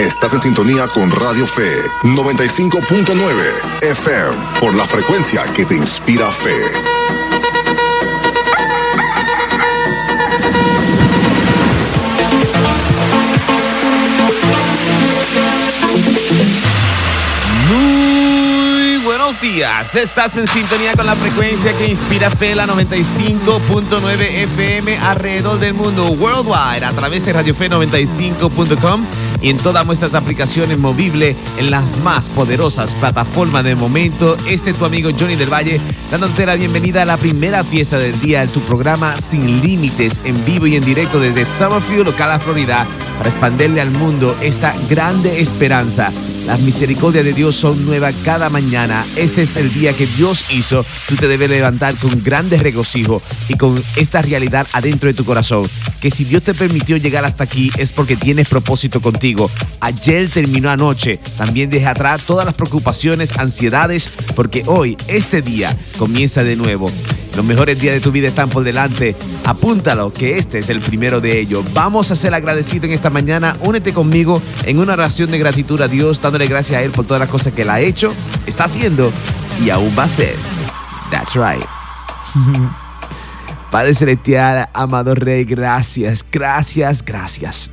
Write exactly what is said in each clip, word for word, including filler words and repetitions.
Estás en sintonía con Radio Fe noventa y cinco punto nueve F M por la frecuencia que te inspira fe. Buenos días, estás en sintonía con la frecuencia que inspira fe, la noventa y cinco punto nueve F M alrededor del mundo, worldwide, a través de Radio Fe noventa y cinco punto com y en todas nuestras aplicaciones movibles, en las más poderosas plataformas del momento. Este es tu amigo Johnny del Valle, dándote la bienvenida a la primera fiesta del día de tu programa Sin Límites, en vivo y en directo desde Summerfield, Ocala, Florida, para expandirle al mundo esta grande esperanza. Las misericordias de Dios son nuevas cada mañana. Este es el día que Dios hizo. Tú te debes levantar con grande regocijo y con esta realidad adentro de tu corazón. Que si Dios te permitió llegar hasta aquí es porque tienes propósito contigo. Ayer terminó anoche. También deja atrás todas las preocupaciones, ansiedades, porque hoy, este día, comienza de nuevo. Los mejores días de tu vida están por delante. Apúntalo, que este es el primero de ellos. Vamos a ser agradecidos en esta mañana. Únete conmigo en una oración de gratitud a Dios, dándole gracias a Él por todas las cosas que Él ha hecho, está haciendo y aún va a hacer. That's right. Padre Celestial, amado Rey, gracias, gracias, gracias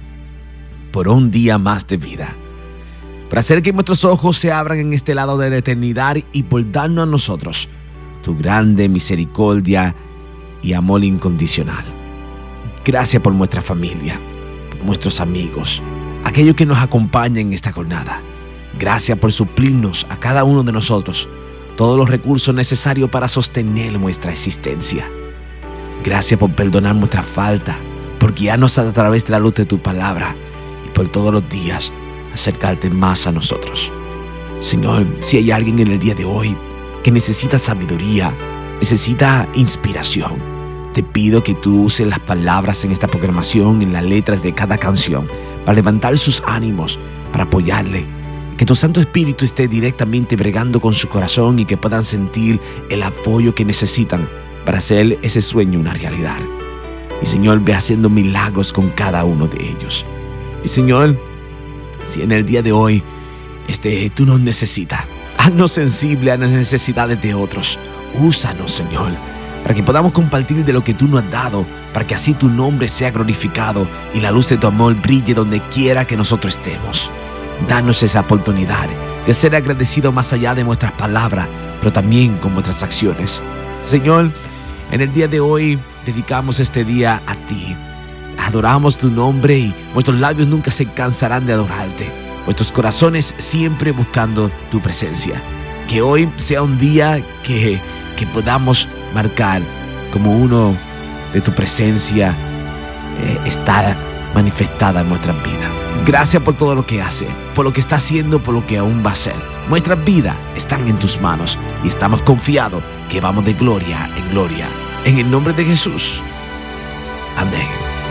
por un día más de vida. Por hacer que nuestros ojos se abran en este lado de la eternidad y por darnos a nosotros tu grande misericordia y amor incondicional. Gracias por nuestra familia, por nuestros amigos, aquellos que nos acompañan en esta jornada. Gracias por suplirnos a cada uno de nosotros todos los recursos necesarios para sostener nuestra existencia. Gracias por perdonar nuestra falta, por guiarnos a través de la luz de tu palabra y por todos los días acercarte más a nosotros. Señor, si hay alguien en el día de hoy que necesita sabiduría, necesita inspiración, te pido que tú uses las palabras en esta programación, en las letras de cada canción, para levantar sus ánimos, para apoyarle. Que tu Santo Espíritu esté directamente bregando con su corazón y que puedan sentir el apoyo que necesitan para hacer ese sueño una realidad. Y Señor, ve haciendo milagros con cada uno de ellos. Y Señor, si en el día de hoy este, tú nos necesitas, haznos sensible a las necesidades de otros. Úsanos, Señor, para que podamos compartir de lo que tú nos has dado, para que así tu nombre sea glorificado y la luz de tu amor brille donde quiera que nosotros estemos. Danos esa oportunidad de ser agradecidos más allá de nuestras palabras, pero también con nuestras acciones. Señor, en el día de hoy dedicamos este día a ti. Adoramos tu nombre y nuestros labios nunca se cansarán de adorarte. Nuestros corazones siempre buscando tu presencia. Que hoy sea un día que, que podamos marcar como uno de tu presencia eh, está manifestada en nuestras vidas. Gracias por todo lo que hace, por lo que está haciendo, por lo que aún va a hacer. Nuestras vidas están en tus manos y estamos confiados que vamos de gloria en gloria. En el nombre de Jesús. Amén.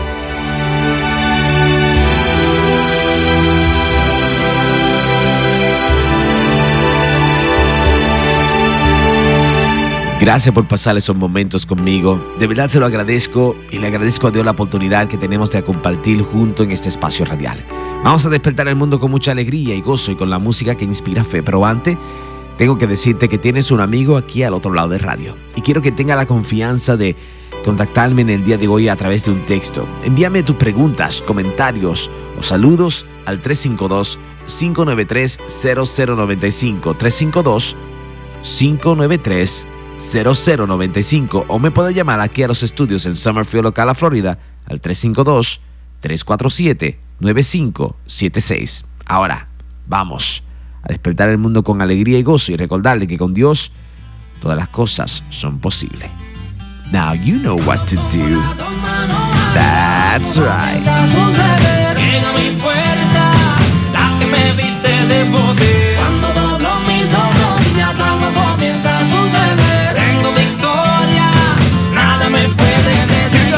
Gracias por pasar esos momentos conmigo. De verdad se lo agradezco y le agradezco a Dios la oportunidad que tenemos de compartir juntos en este espacio radial. Vamos a despertar el mundo con mucha alegría y gozo y con la música que inspira fe. Pero antes, tengo que decirte que tienes un amigo aquí al otro lado de radio. Y quiero que tenga la confianza de contactarme en el día de hoy a través de un texto. Envíame tus preguntas, comentarios o saludos al tres cinco dos, cinco nueve tres, cero cero nueve cinco. tres cinco dos, cinco nueve tres, cero cero nueve cinco. O me puede llamar aquí a los estudios en Summerfield, Ocala, Florida, al tres cinco dos, tres cuatro siete, nueve cinco siete seis. Ahora, vamos a despertar el mundo con alegría y gozo y recordarle que con Dios todas las cosas son posibles. Now you know what to do. That's right. Llega mi fuerza, la que me viste de poder. Cuando doblo mis rodillas, algo comienza a suceder. Tengo victoria, nada me puede detener.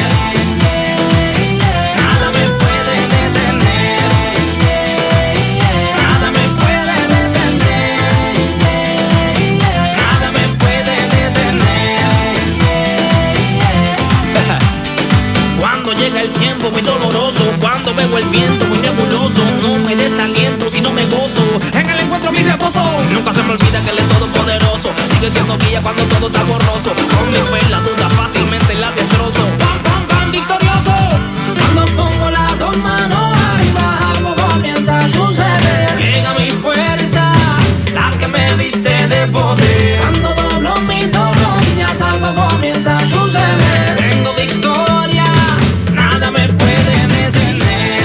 Nada me puede detener. Nada me puede detener. Nada me puede detener. Cuando llega el tiempo tiempo muy doloroso. Cuando veo el viento muy nebuloso, no me desaliento si no me gozo. En él encuentro mi reposo. Nunca se me olvida que él es todopoderoso. Sigue siendo guía cuando todo está borroso. Con mi fe la duda fácilmente la destrozo. Pam, pam, pam, victorioso. Cuando pongo las dos manos arriba, algo comienza a suceder. Llega mi fuerza, la que me viste de poder. Cuando doblo mis dos rodillas, algo comienza a suceder. Tengo victoria, nada me puede detener.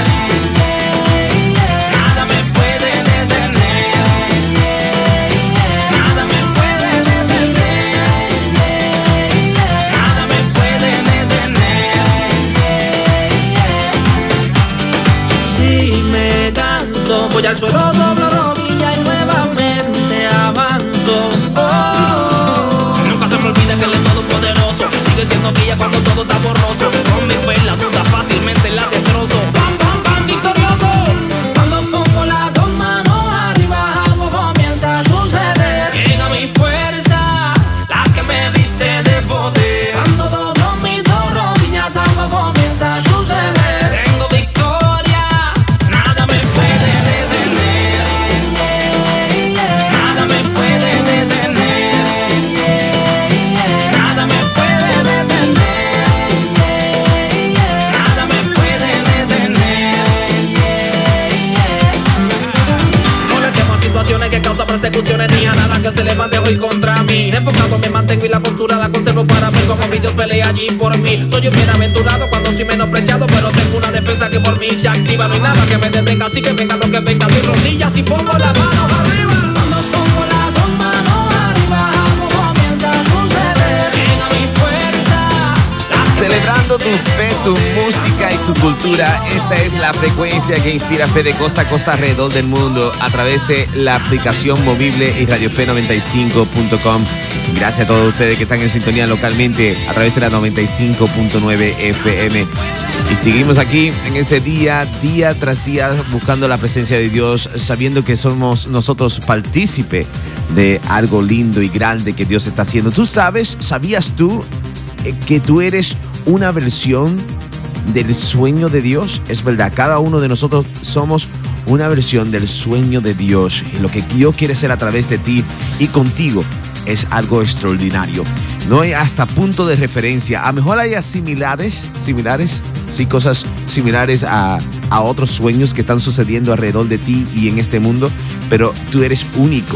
Nada me puede detener. Nada me puede detener. Nada me puede detener. Si me canso, voy al suelo, doblo rodilla y nuevamente avanzo. Oh. Nunca se me olvida que él es todopoderoso. Sigue siendo guía cuando todo está borroso. Con mi fe la duda fácilmente la destrozo. Pam, pam, pam, victorioso. Cuando pongo las dos manos arriba, algo comienza a suceder. Llega mi fuerza, la que me viste de poder. Cuando doblo mis dos rodillas, algo comienza a suceder. Tengo victoria, nada me puede detener. Nada me puede detener. Nada me puede detener. Nada me puede detener. No le temo a situaciones que causan persecuciones ni a nada que se levante hoy contra mí. Enfocado me mantengo y la postura la conservo para mí. Como mi Dios pelea allí por mí. Soy un bienaventurado cuando soy menospreciado, pero tengo una defensa que por mí se activa. No hay nada que me detenga, así que venga lo que venga. Mis rodillas y pongo las manos arriba. Cuando pongo las dos manos arriba, algo comienza a suceder. Llega mi fuerza, la que Celebrando tu fe, tu música y tu cultura, esta es la frecuencia que inspira fe de costa a costa alrededor del mundo a través de la aplicación movible y Radio Fe noventa y cinco punto com. Gracias a todos ustedes que están en sintonía localmente a través de la noventa y cinco punto nueve F M. Y seguimos aquí en este día, día tras día, buscando la presencia de Dios, sabiendo que somos nosotros partícipe de algo lindo y grande que Dios está haciendo. ¿Tú sabes, sabías tú eh, que tú eres una versión del sueño de Dios? Es verdad, cada uno de nosotros somos una versión del sueño de Dios. Y lo que Dios quiere hacer a través de ti y contigo es algo extraordinario. No hay hasta punto de referencia. A lo mejor hay similares, similares, sí, cosas similares a, a otros sueños que están sucediendo alrededor de ti y en este mundo, pero tú eres único.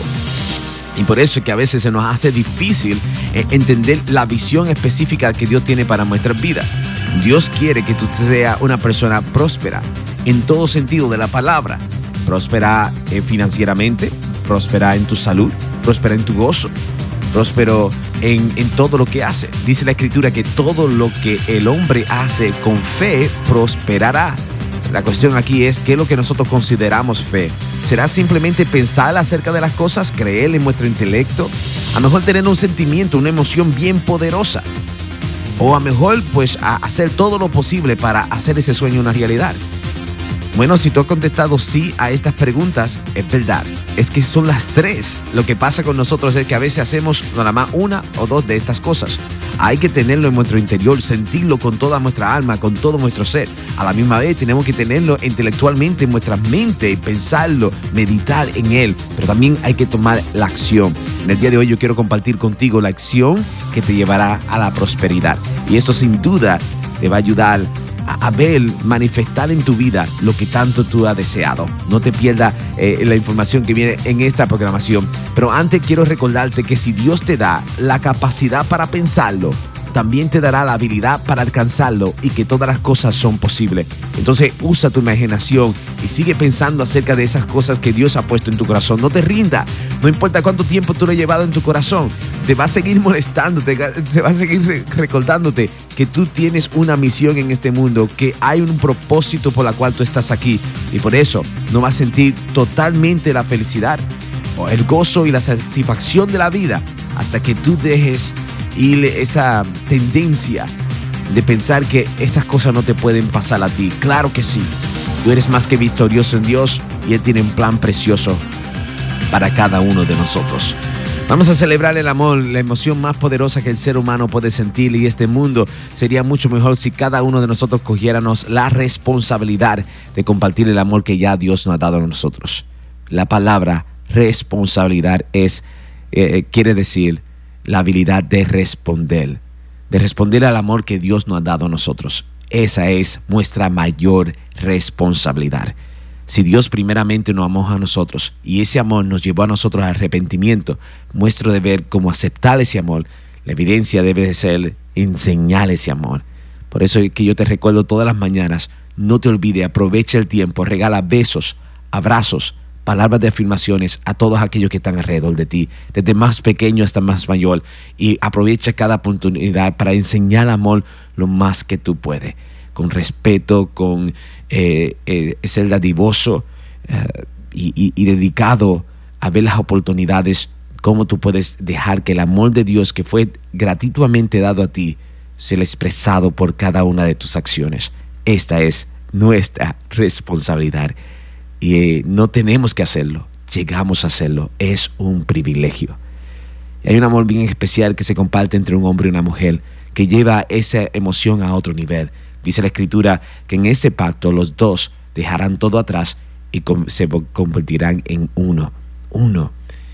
Y por eso es que a veces se nos hace difícil eh, entender la visión específica que Dios tiene para nuestra vida. Dios quiere que tú seas una persona próspera en todo sentido de la palabra. Próspera eh, financieramente, próspera en tu salud, próspera en tu gozo, próspero en, en todo lo que hace. Dice la Escritura que todo lo que el hombre hace con fe prosperará. La cuestión aquí es qué es lo que nosotros consideramos fe. ¿Será simplemente pensar acerca de las cosas, creer en nuestro intelecto? A lo mejor tener un sentimiento, una emoción bien poderosa. O a lo mejor pues a hacer todo lo posible para hacer ese sueño una realidad. Bueno, si tú has contestado sí a estas preguntas, es verdad. Es que son las tres. Lo que pasa con nosotros es que a veces hacemos nada más una o dos de estas cosas. Hay que tenerlo en nuestro interior, sentirlo con toda nuestra alma, con todo nuestro ser. A la misma vez tenemos que tenerlo intelectualmente en nuestra mente y pensarlo, meditar en él. Pero también hay que tomar la acción. En el día de hoy yo quiero compartir contigo la acción que te llevará a la prosperidad. Y esto sin duda te va a ayudar a ver, manifestar en tu vida lo que tanto tú has deseado. No te pierdas eh, la información que viene en esta programación. Pero antes quiero recordarte que si Dios te da la capacidad para pensarlo, también te dará la habilidad para alcanzarlo y que todas las cosas son posibles. Entonces usa tu imaginación y sigue pensando acerca de esas cosas que Dios ha puesto en tu corazón. No te rindas, no importa cuánto tiempo tú lo has llevado en tu corazón. Te va a seguir molestando, te, te va a seguir re- recordándote que tú tienes una misión en este mundo, que hay un propósito por la cual tú estás aquí. Y por eso no vas a sentir totalmente la felicidad, o el gozo y la satisfacción de la vida hasta que tú dejes ir esa tendencia de pensar que esas cosas no te pueden pasar a ti. Claro que sí. Tú eres más que victorioso en Dios y Él tiene un plan precioso para cada uno de nosotros. Vamos a celebrar el amor, la emoción más poderosa que el ser humano puede sentir, y este mundo sería mucho mejor si cada uno de nosotros cogiéramos la responsabilidad de compartir el amor que ya Dios nos ha dado a nosotros. La palabra responsabilidad es, eh, quiere decir la habilidad de responder, de responder al amor que Dios nos ha dado a nosotros. Esa es nuestra mayor responsabilidad. Si Dios primeramente nos amó a nosotros y ese amor nos llevó a nosotros al arrepentimiento, nuestro deber como aceptar ese amor, la evidencia debe de ser enseñar ese amor. Por eso es que yo te recuerdo todas las mañanas, no te olvides, aprovecha el tiempo, regala besos, abrazos, palabras de afirmaciones a todos aquellos que están alrededor de ti, desde más pequeño hasta más mayor, y aprovecha cada oportunidad para enseñar amor lo más que tú puedes, con respeto, con eh, eh, ser dadivoso eh, y, y, y dedicado a ver las oportunidades, cómo tú puedes dejar que el amor de Dios que fue gratuitamente dado a ti sea expresado por cada una de tus acciones. Esta es nuestra responsabilidad y eh, no tenemos que hacerlo, llegamos a hacerlo, es un privilegio. Y hay un amor bien especial que se comparte entre un hombre y una mujer que lleva esa emoción a otro nivel. Dice la Escritura que en ese pacto los dos dejarán todo atrás y se convertirán en uno, uno.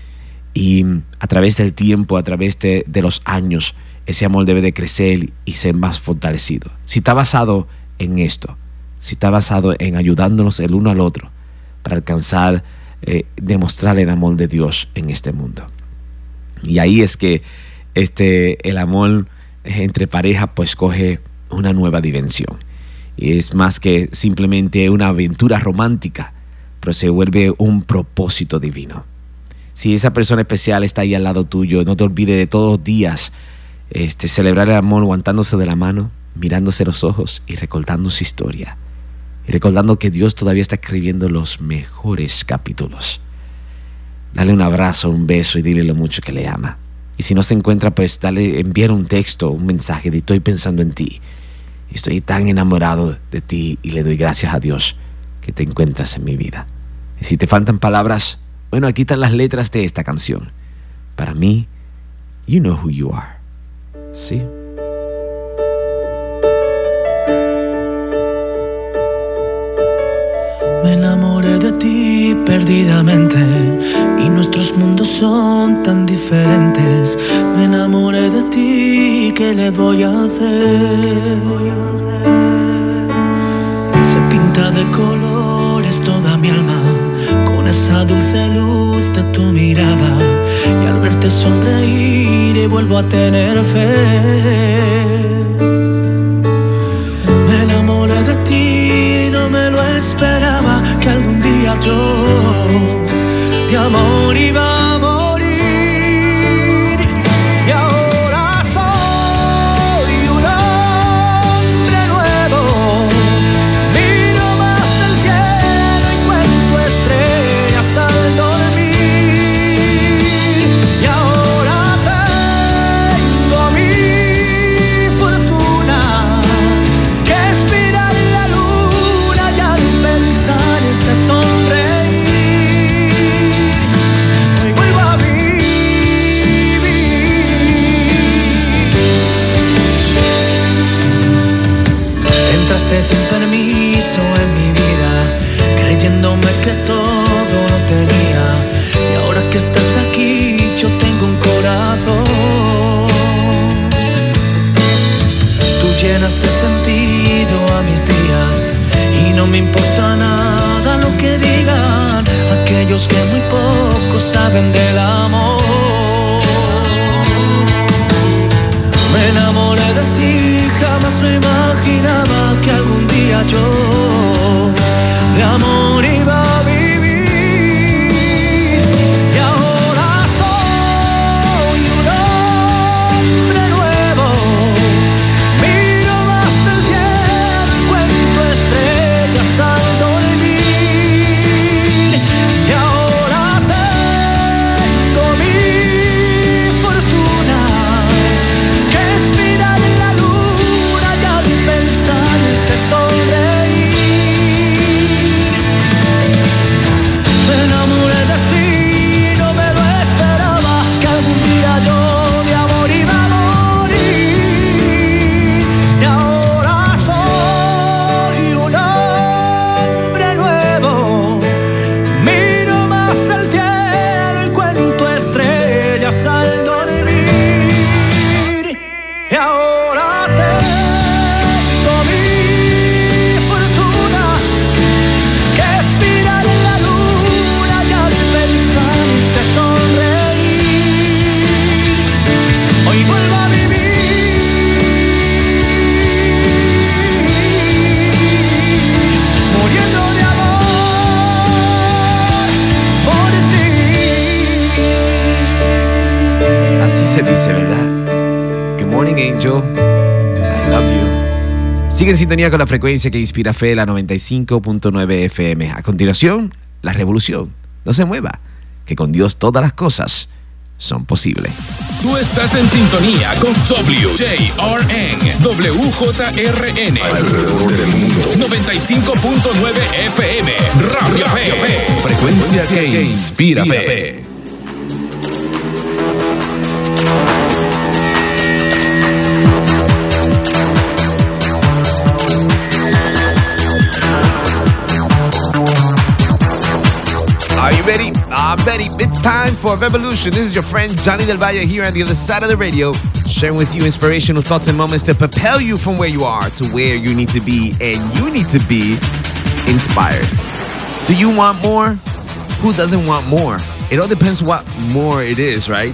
Y a través del tiempo, a través de, de los años, ese amor debe de crecer y ser más fortalecido. Si está basado en esto, si está basado en ayudándonos el uno al otro para alcanzar, eh, demostrar el amor de Dios en este mundo. Y ahí es que este, el amor entre pareja pues coge una nueva dimensión. Y es más que simplemente una aventura romántica, pero se vuelve un propósito divino. Si esa persona especial está ahí al lado tuyo, no te olvides de todos los días este, celebrar el amor aguantándose de la mano, mirándose los ojos y recordando su historia. Y recordando que Dios todavía está escribiendo los mejores capítulos. Dale un abrazo, un beso y dile lo mucho que le ama. Y si no se encuentra, pues dale, enviar un texto, un mensaje de estoy pensando en ti. Estoy tan enamorado de ti y le doy gracias a Dios que te encuentras en mi vida. Y si te faltan palabras, bueno, aquí están las letras de esta canción. Para mí, you know who you are. ¿Sí? Me enamoré de ti perdidamente y nuestros mundos son tan diferentes. Me enamoré de ti, ¿qué le voy a hacer? Se pinta de colores toda mi alma con esa dulce luz de tu mirada, y al verte sonreír vuelvo a tener fe. Me enamoré de ti, no me lo esperaba, que algún día yo de amor iba a morir. Y ahora soy un hombre nuevo, miro más el cielo y cuento estrellas al dormir. Y ahora tengo mi fortuna, que es mirar la luna y al pensarte sonreír. Hoy vuelvo a vivir. Entraste sin permiso en mi vida, creyéndome que todo lo tenía. Y ahora que estás aquí, yo tengo un corazón. Tú llenas de sentido a mis días y no me importa nada lo que digan aquellos que muy poco saben del amor. Me enamoré de ti, jamás me imaginaba que algún día yo de amor iba a vivir. Y ahora soy un hombre nuevo, miro más el cielo y cuento estrellas al dormir. Y ahora tengo mi fortuna, que es mirar la luna y al pensarte sonreír. Sigue en sintonía con la frecuencia que inspira fe, la noventa y cinco punto nueve F M. A continuación, la revolución. No se mueva, que con Dios todas las cosas son posibles. Tú estás en sintonía con W J R N, W J R N, Alrededor del mundo. noventa y cinco punto nueve F M, Radio Fe, frecuencia que inspira fe. Are you ready? I'm ready. It's time for Revolution. This is your friend Johnny Del Valle here on the other side of the radio, sharing with you inspirational thoughts and moments to propel you from where you are to where you need to be, and you need to be inspired. Do you want more? Who doesn't want more? It all depends what more it is, right?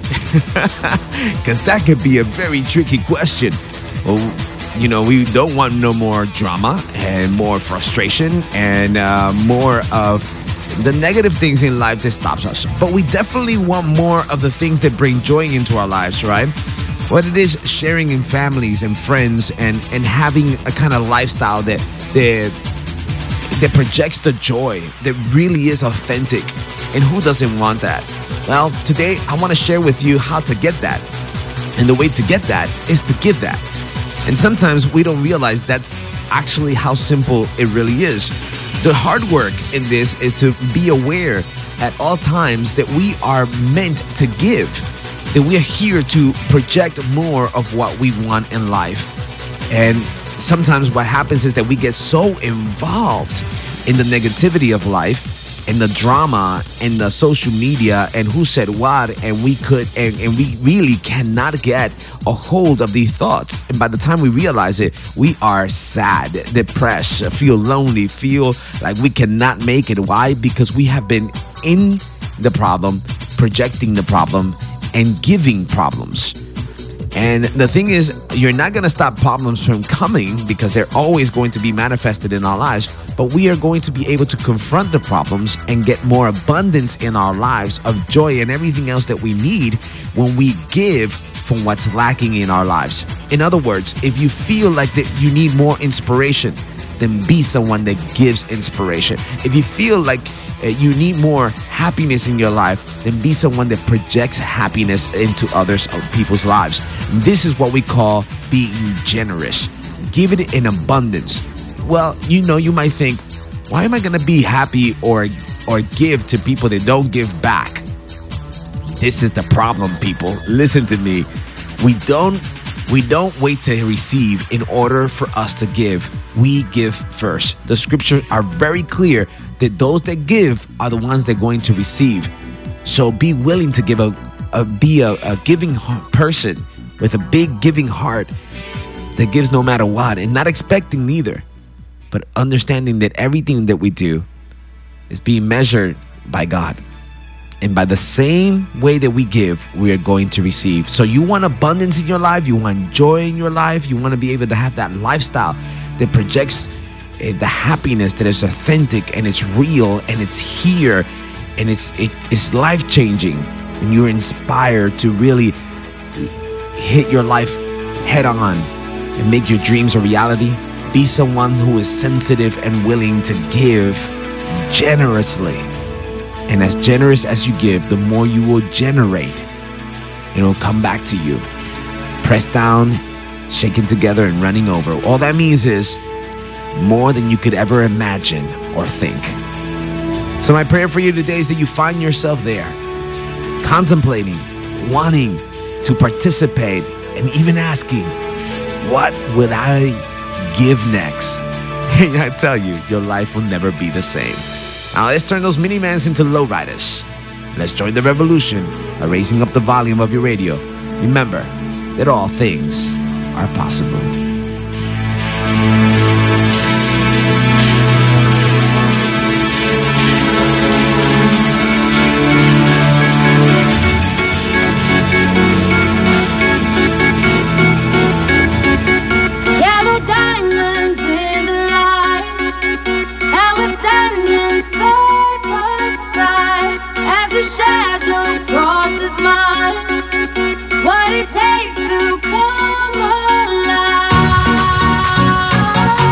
Because that could be a very tricky question. Well, you know, we don't want no more drama and more frustration and uh, more of the negative things in life that stops us. But we definitely want more of the things that bring joy into our lives, right? What it is sharing in families and friends and, and having a kind of lifestyle that, that, that projects the joy, that really is authentic. And who doesn't want that? Well, today I want to share with you how to get that. And the way to get that is to give that. And sometimes we don't realize that's actually how simple it really is. The hard work in this is to be aware at all times that we are meant to give, that we are here to project more of what we want in life. And sometimes what happens is that we get so involved in the negativity of life and the drama and the social media and who said what, and we could and, and we really cannot get a hold of these thoughts. And by the time we realize it, we are sad, depressed, feel lonely, feel like we cannot make it. Why? Because we have been in the problem, projecting the problem, and giving problems. And the thing is, you're not going to stop problems from coming because they're always going to be manifested in our lives. But we are going to be able to confront the problems and get more abundance in our lives of joy and everything else that we need when we give from what's lacking in our lives. In other words, if you feel like that you need more inspiration, then be someone that gives inspiration. If you feel like uh, you need more happiness in your life, then be someone that projects happiness into others uh, people's lives. This is what we call being generous. Give it in abundance. Well, you know, you might think, why am I going to be happy or or give to people that don't give back? This is the problem, people. Listen to me. We don't we don't wait to receive in order for us to give. We give first. The scriptures are very clear that those that give are the ones that are going to receive. So be willing to give a, a be a, a giving person with a big giving heart that gives no matter what, and not expecting neither, but understanding that everything that we do is being measured by God. And by the same way that we give, we are going to receive. So you want abundance in your life, you want joy in your life, you want to be able to have that lifestyle that projects uh, the happiness that is authentic and it's real and it's here and it's it, it's life-changing, and you're inspired to really hit your life head on and make your dreams a reality. Be someone who is sensitive and willing to give generously. And as generous as you give, the more you will generate. It'll come back to you. Pressed down, shaken together, and running over. All that means is more than you could ever imagine or think. So my prayer for you today is that you find yourself there, contemplating, wanting to participate, and even asking, what would I give next? And I tell you, your life will never be the same. Now let's turn those minimans into lowriders. Let's join the revolution by raising up the volume of your radio. Remember that all things are possible. Shadow crosses mine. What it takes to come alive.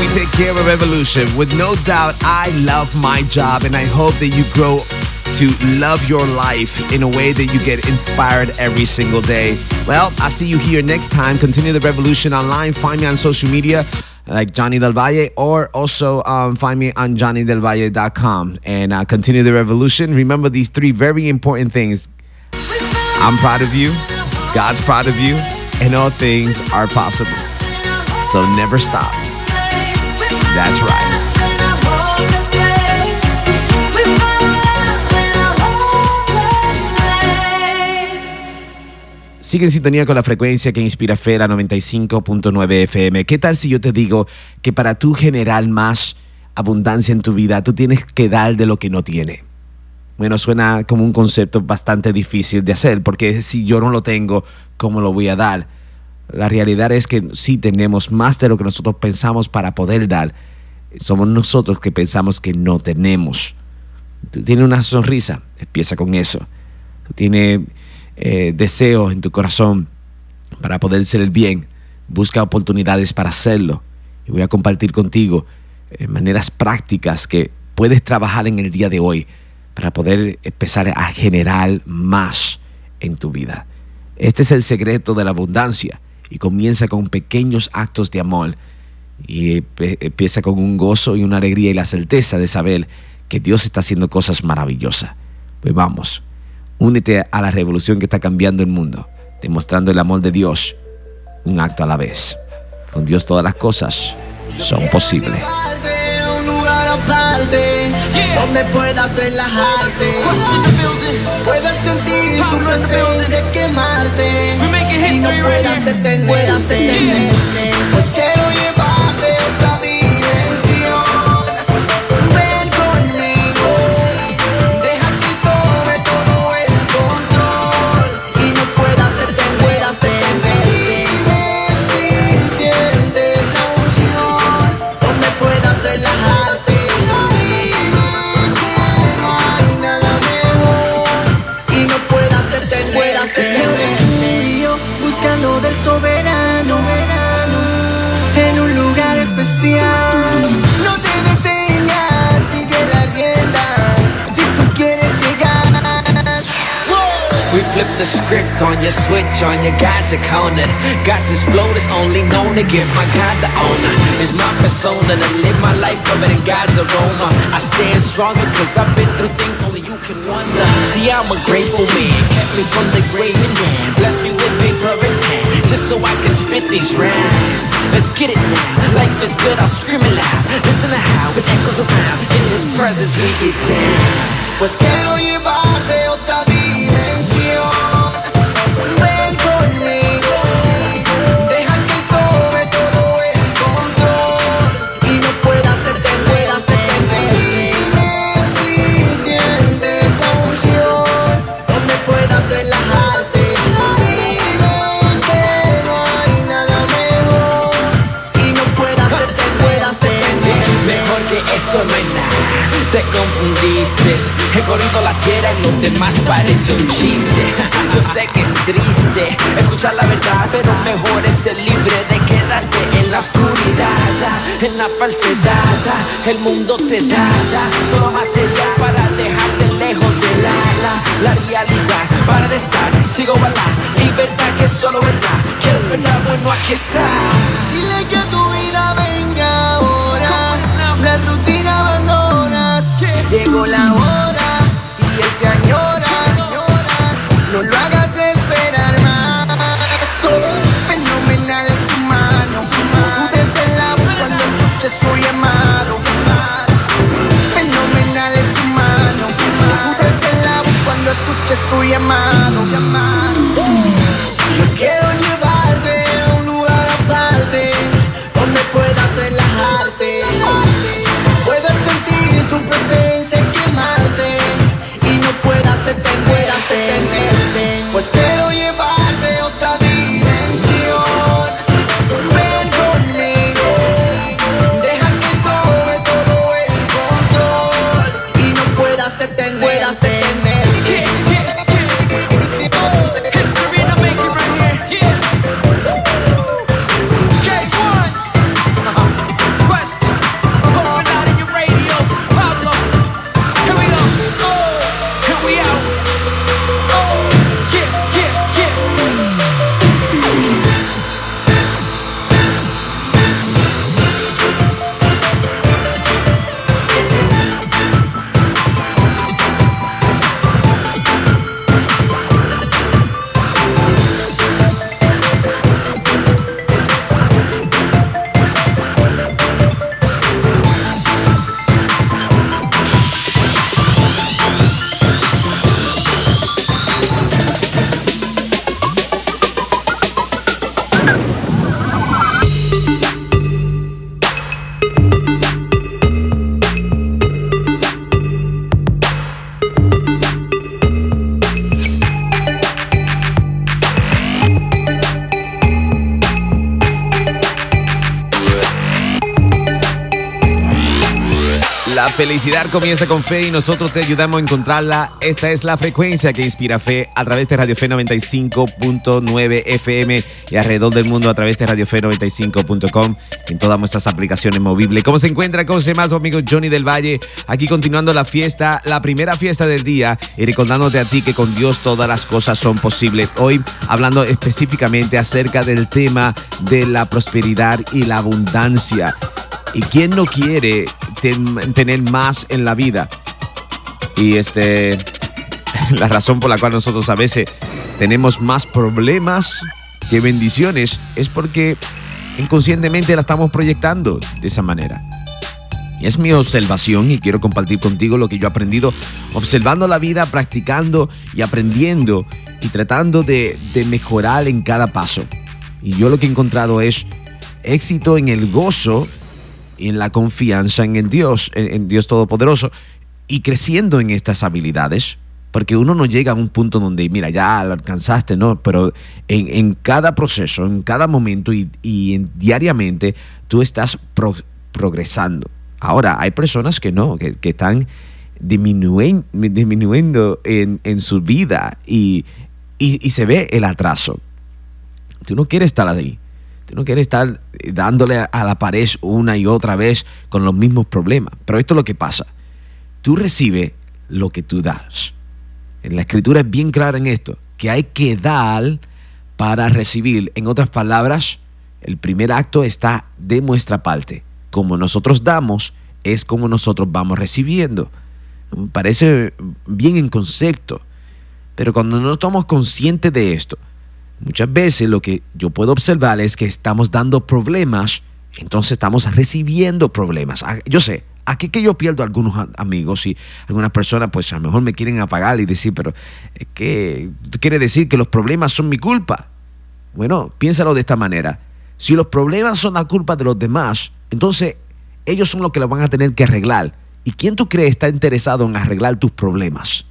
take care of Revolution. With no doubt, I love my job, and I hope that you grow to love your life in a way that you get inspired every single day. Well, I'll see you here next time. Continue the revolution online. Find me on social media like Johnny Del Valle, or also um, find me on johnny del valle dot com, and uh, continue the revolution. Remember these three very important things. I'm proud of you, God's proud of you, and all things are possible. So never stop. That's right. Sigue en sintonía con la frecuencia que inspira Fe, la noventa y cinco punto nueve F M. ¿Qué tal si yo te digo que para tú generar más abundancia en tu vida, tú tienes que dar de lo que no tiene? Bueno, suena como un concepto bastante difícil de hacer, porque si yo no lo tengo, ¿cómo lo voy a dar? La realidad es que sí tenemos más de lo que nosotros pensamos para poder dar. Somos nosotros que pensamos que no tenemos. Tú tienes una sonrisa, empieza con eso. Tú tienes eh, deseos en tu corazón para poder hacer el bien. Busca oportunidades para hacerlo. Y voy a compartir contigo eh, maneras prácticas que puedes trabajar en el día de hoy para poder empezar a generar más en tu vida. Este es el secreto de la abundancia. Y comienza con pequeños actos de amor y empieza con un gozo y una alegría y la certeza de saber que Dios está haciendo cosas maravillosas. Pues vamos, únete a la revolución que está cambiando el mundo, demostrando el amor de Dios, un acto a la vez. Con Dios todas las cosas son posibles. Un lugar aparte, donde puedas relajarte, puedas sentir tu presencia quemarte y no puedas detener, puedas detenerte. Pues quiero llevarte a otra dimensión. Ven conmigo, deja que tome todo el control y no puedas detener, puedas detenerte. Dime si sientes la unción, donde puedas relajarte. Dime que no hay nada mejor y no puedas detener, puedas detenerte. Yo buscando del soberano, soberano, en un lugar especial. No te detengas, sigue la rienda, si tú quieres llegar. We flip the script on your switch, on your got your cornered. Got this flow that's only known to give my God the honor. It's my persona to live my life covered in God's aroma. I stand stronger cause I've been through things only you can wonder. See, I'm a grateful man, kept me from the grave and then blessed me with paper and pen, just so I can spit these rhymes. Let's get it now, life is good, I'll scream it loud. Listen to how it echoes around, in His presence we get down. Pues quiero llevarte a otra dimensión. Ven conmigo, deja que tome todo el control y no puedas detener, puedas detenerte. Dime si sientes la unción, donde puedas relajarte. Dime que no hay nada mejor y no puedas detener, puedas detenerte. Mejor que esto no hay nada, te confundiste. He corrido la tierra y lo demás parece un chiste. Yo sé que es triste escuchar la verdad, pero mejor es ser libre de quedarte en la oscuridad, en la falsedad. El mundo te da solo material para dejarte lejos de la, la, la realidad. Para de estar, sigo a la libertad que es solo verdad. ¿Quieres verdad? Bueno, aquí está. Dile que tu vida venga ahora, la rutina abandonas. Llegó la hora y él te añora. No lo hagas esperar más. Fenomenal es tu mano. Tú desde la voz cuando escuches su llamado. Fenomenal es tu mano. Tú desde la voz cuando escuches su llamado. Yo quiero llevarte a un lugar aparte, donde puedas relajarte, puedas sentir tu presencia quemarte y no puedas detener, puedas detenerte. Pues quiero llevarte a otra dimensión. Ven conmigo, deja que tome todo el control y no puedas detener, puedas detenerte. La felicidad comienza con fe y nosotros te ayudamos a encontrarla. Esta es la frecuencia que inspira fe a través de Radio Fe noventa y cinco punto nueve F M y alrededor del mundo a través de Radio Fe noventa y cinco punto com en todas nuestras aplicaciones móviles. ¿Cómo se encuentra? ¿Cómo se llama tu amigo Johnny del Valle? Aquí continuando la fiesta, la primera fiesta del día y recordándote a ti que con Dios todas las cosas son posibles. Hoy hablando específicamente acerca del tema de la prosperidad y la abundancia. ¿Y quién no quiere ten, tener más en la vida? Y este, la razón por la cual nosotros a veces tenemos más problemas que bendiciones es porque inconscientemente la estamos proyectando de esa manera. Y es mi observación y quiero compartir contigo lo que yo he aprendido observando la vida, practicando y aprendiendo y tratando de, de mejorar en cada paso. Y yo lo que he encontrado es éxito en el gozo y en la confianza en el Dios, en, en Dios Todopoderoso, y creciendo en estas habilidades, porque uno no llega a un punto donde, mira, ya lo alcanzaste, ¿no? Pero en, en cada proceso, en cada momento y, y en, diariamente, tú estás pro, progresando. Ahora, hay personas que no, que, que están diminuen, disminuyendo en, en su vida y, y, y se ve el atraso. Tú no quieres estar ahí. Tú no quieres estar dándole a la pared una y otra vez con los mismos problemas. Pero esto es lo que pasa. Tú recibes lo que tú das. La Escritura es bien clara en esto, que hay que dar para recibir. En otras palabras, el primer acto está de nuestra parte. Como nosotros damos, es como nosotros vamos recibiendo. Me parece bien en concepto. Pero cuando no estamos conscientes de esto, muchas veces lo que yo puedo observar es que estamos dando problemas, entonces estamos recibiendo problemas. Yo sé, aquí que yo pierdo a algunos amigos y algunas personas pues a lo mejor me quieren apagar y decir, pero es que quiere decir que los problemas son mi culpa. Bueno, piénsalo de esta manera. Si los problemas son la culpa de los demás, entonces ellos son los que los van a tener que arreglar. ¿Y quién tú crees está interesado en arreglar tus problemas?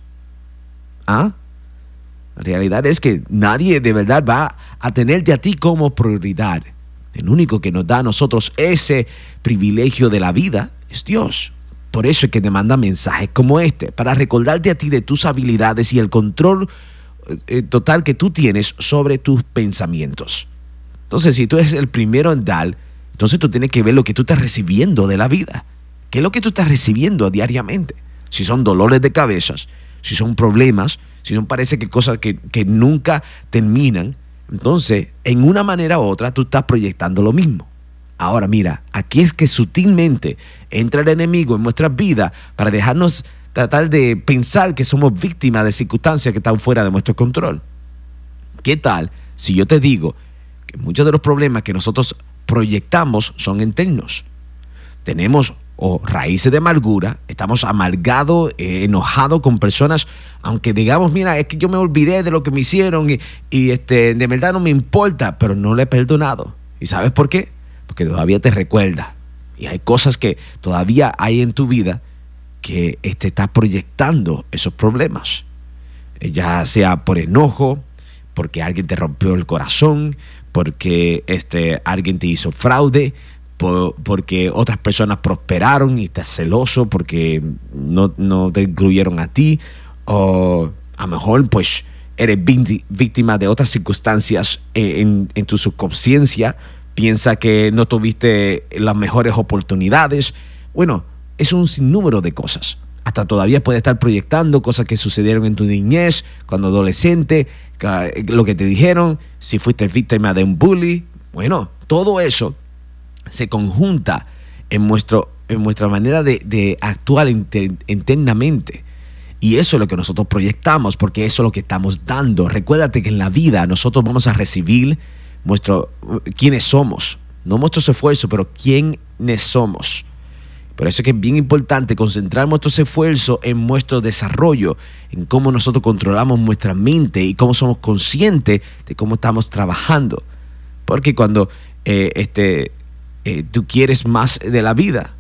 ¿Ah? La realidad es que nadie de verdad va a tenerte a ti como prioridad. El único que nos da a nosotros ese privilegio de la vida es Dios. Por eso es que te manda mensajes como este, para recordarte a ti de tus habilidades y el control eh, total que tú tienes sobre tus pensamientos. Entonces, si tú eres el primero en dar, entonces tú tienes que ver lo que tú estás recibiendo de la vida. ¿Qué es lo que tú estás recibiendo diariamente? Si son dolores de cabezas, si son problemas, si no parece que cosas que, que nunca terminan, entonces, en una manera u otra, tú estás proyectando lo mismo. Ahora, mira, aquí es que sutilmente entra el enemigo en nuestras vidas para dejarnos tratar de pensar que somos víctimas de circunstancias que están fuera de nuestro control. ¿Qué tal si yo te digo que muchos de los problemas que nosotros proyectamos son internos? Tenemos o raíces de amargura, estamos amargados, eh, enojados con personas, aunque digamos, mira, es que yo me olvidé de lo que me hicieron y, y este, de verdad no me importa, pero no le he perdonado. ¿Y sabes por qué? Porque todavía te recuerda. Y hay cosas que todavía hay en tu vida que te está proyectando esos problemas. Ya sea por enojo, porque alguien te rompió el corazón, porque este, alguien te hizo fraude, Por, porque otras personas prosperaron y estás celoso porque no, no te incluyeron a ti, o a lo mejor pues eres víctima de otras circunstancias en, en tu subconsciencia, piensa que no tuviste las mejores oportunidades. Bueno, es un sinnúmero de cosas. Hasta todavía puedes estar proyectando cosas que sucedieron en tu niñez, cuando adolescente, lo que te dijeron, si fuiste víctima de un bully. Bueno, todo eso se conjunta en, nuestro, en nuestra manera de, de actuar inter, internamente. Y eso es lo que nosotros proyectamos, porque eso es lo que estamos dando. Recuérdate que en la vida nosotros vamos a recibir nuestro, quiénes somos. No nuestros esfuerzos, pero quiénes somos. Por eso es que es bien importante concentrar nuestros esfuerzos en nuestro desarrollo, en cómo nosotros controlamos nuestra mente y cómo somos conscientes de cómo estamos trabajando. Porque cuando eh, este... Eh, tú quieres más de la vida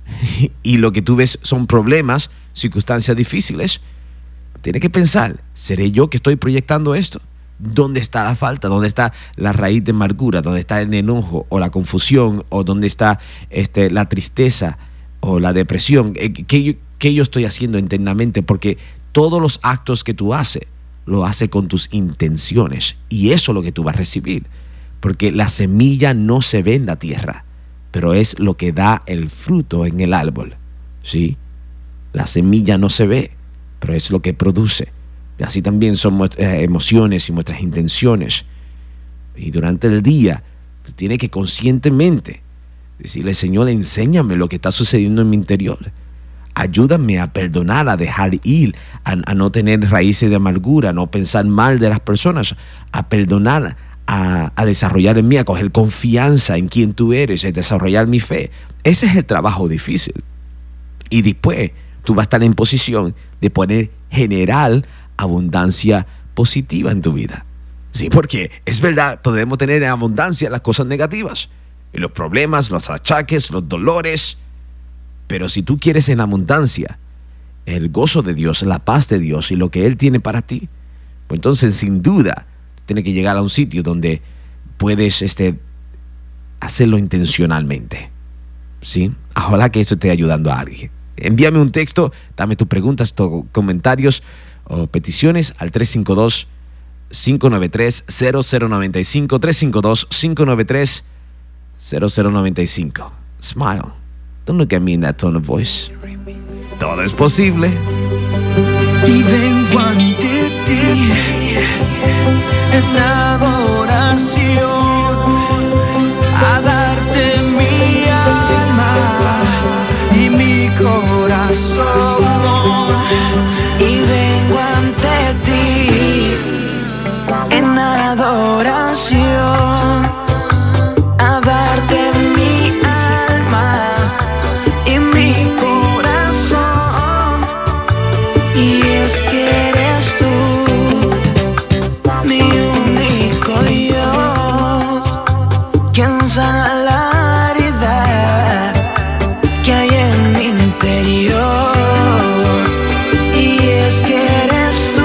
y lo que tú ves son problemas, circunstancias difíciles, tienes que pensar, ¿seré yo que estoy proyectando esto? ¿Dónde está la falta? ¿Dónde está la raíz de amargura? ¿Dónde está el enojo o la confusión? ¿O dónde está este, la tristeza o la depresión, ¿qué yo, qué yo estoy haciendo internamente? Porque todos los actos que tú haces, lo haces con tus intenciones. Y eso es lo que tú vas a recibir. Porque la semilla no se ve en la tierra, pero es lo que da el fruto en el árbol. ¿Sí? La semilla no se ve, pero es lo que produce. Y así también son nuestras emociones y nuestras intenciones. Y durante el día, tú tienes que conscientemente decirle: Señor, enséñame lo que está sucediendo en mi interior. Ayúdame a perdonar, a dejar ir, a, a no tener raíces de amargura, a no pensar mal de las personas, a perdonar, a, a desarrollar en mí, a coger confianza en quien tú eres, a desarrollar mi fe. Ese es el trabajo difícil. Y después tú vas a estar en posición de poder generar abundancia positiva en tu vida. Sí, porque es verdad, podemos tener en abundancia las cosas negativas, y los problemas, los achaques, los dolores. Pero si tú quieres en abundancia el gozo de Dios, la paz de Dios y lo que Él tiene para ti, pues entonces sin duda tienes que llegar a un sitio donde puedes este, hacerlo intencionalmente. ¿Sí? Ojalá que eso esté ayudando a alguien. Envíame un texto, dame tus preguntas, tus comentarios o peticiones al tres cinco dos, cinco nueve tres, cero cero nueve cinco, tres cinco dos, cinco nueve tres, cero cero nueve cinco. Smile. Don't look at me in that tone of voice. Todo es posible. Y vengo ante ti en adoración a darte mi alma y mi corazón. Y vengo ante ti en adoración a darte mi alma y mi corazón. Y es que eres tú mi único Dios, quien sana la herida que hay en mi interior. Y es que eres tú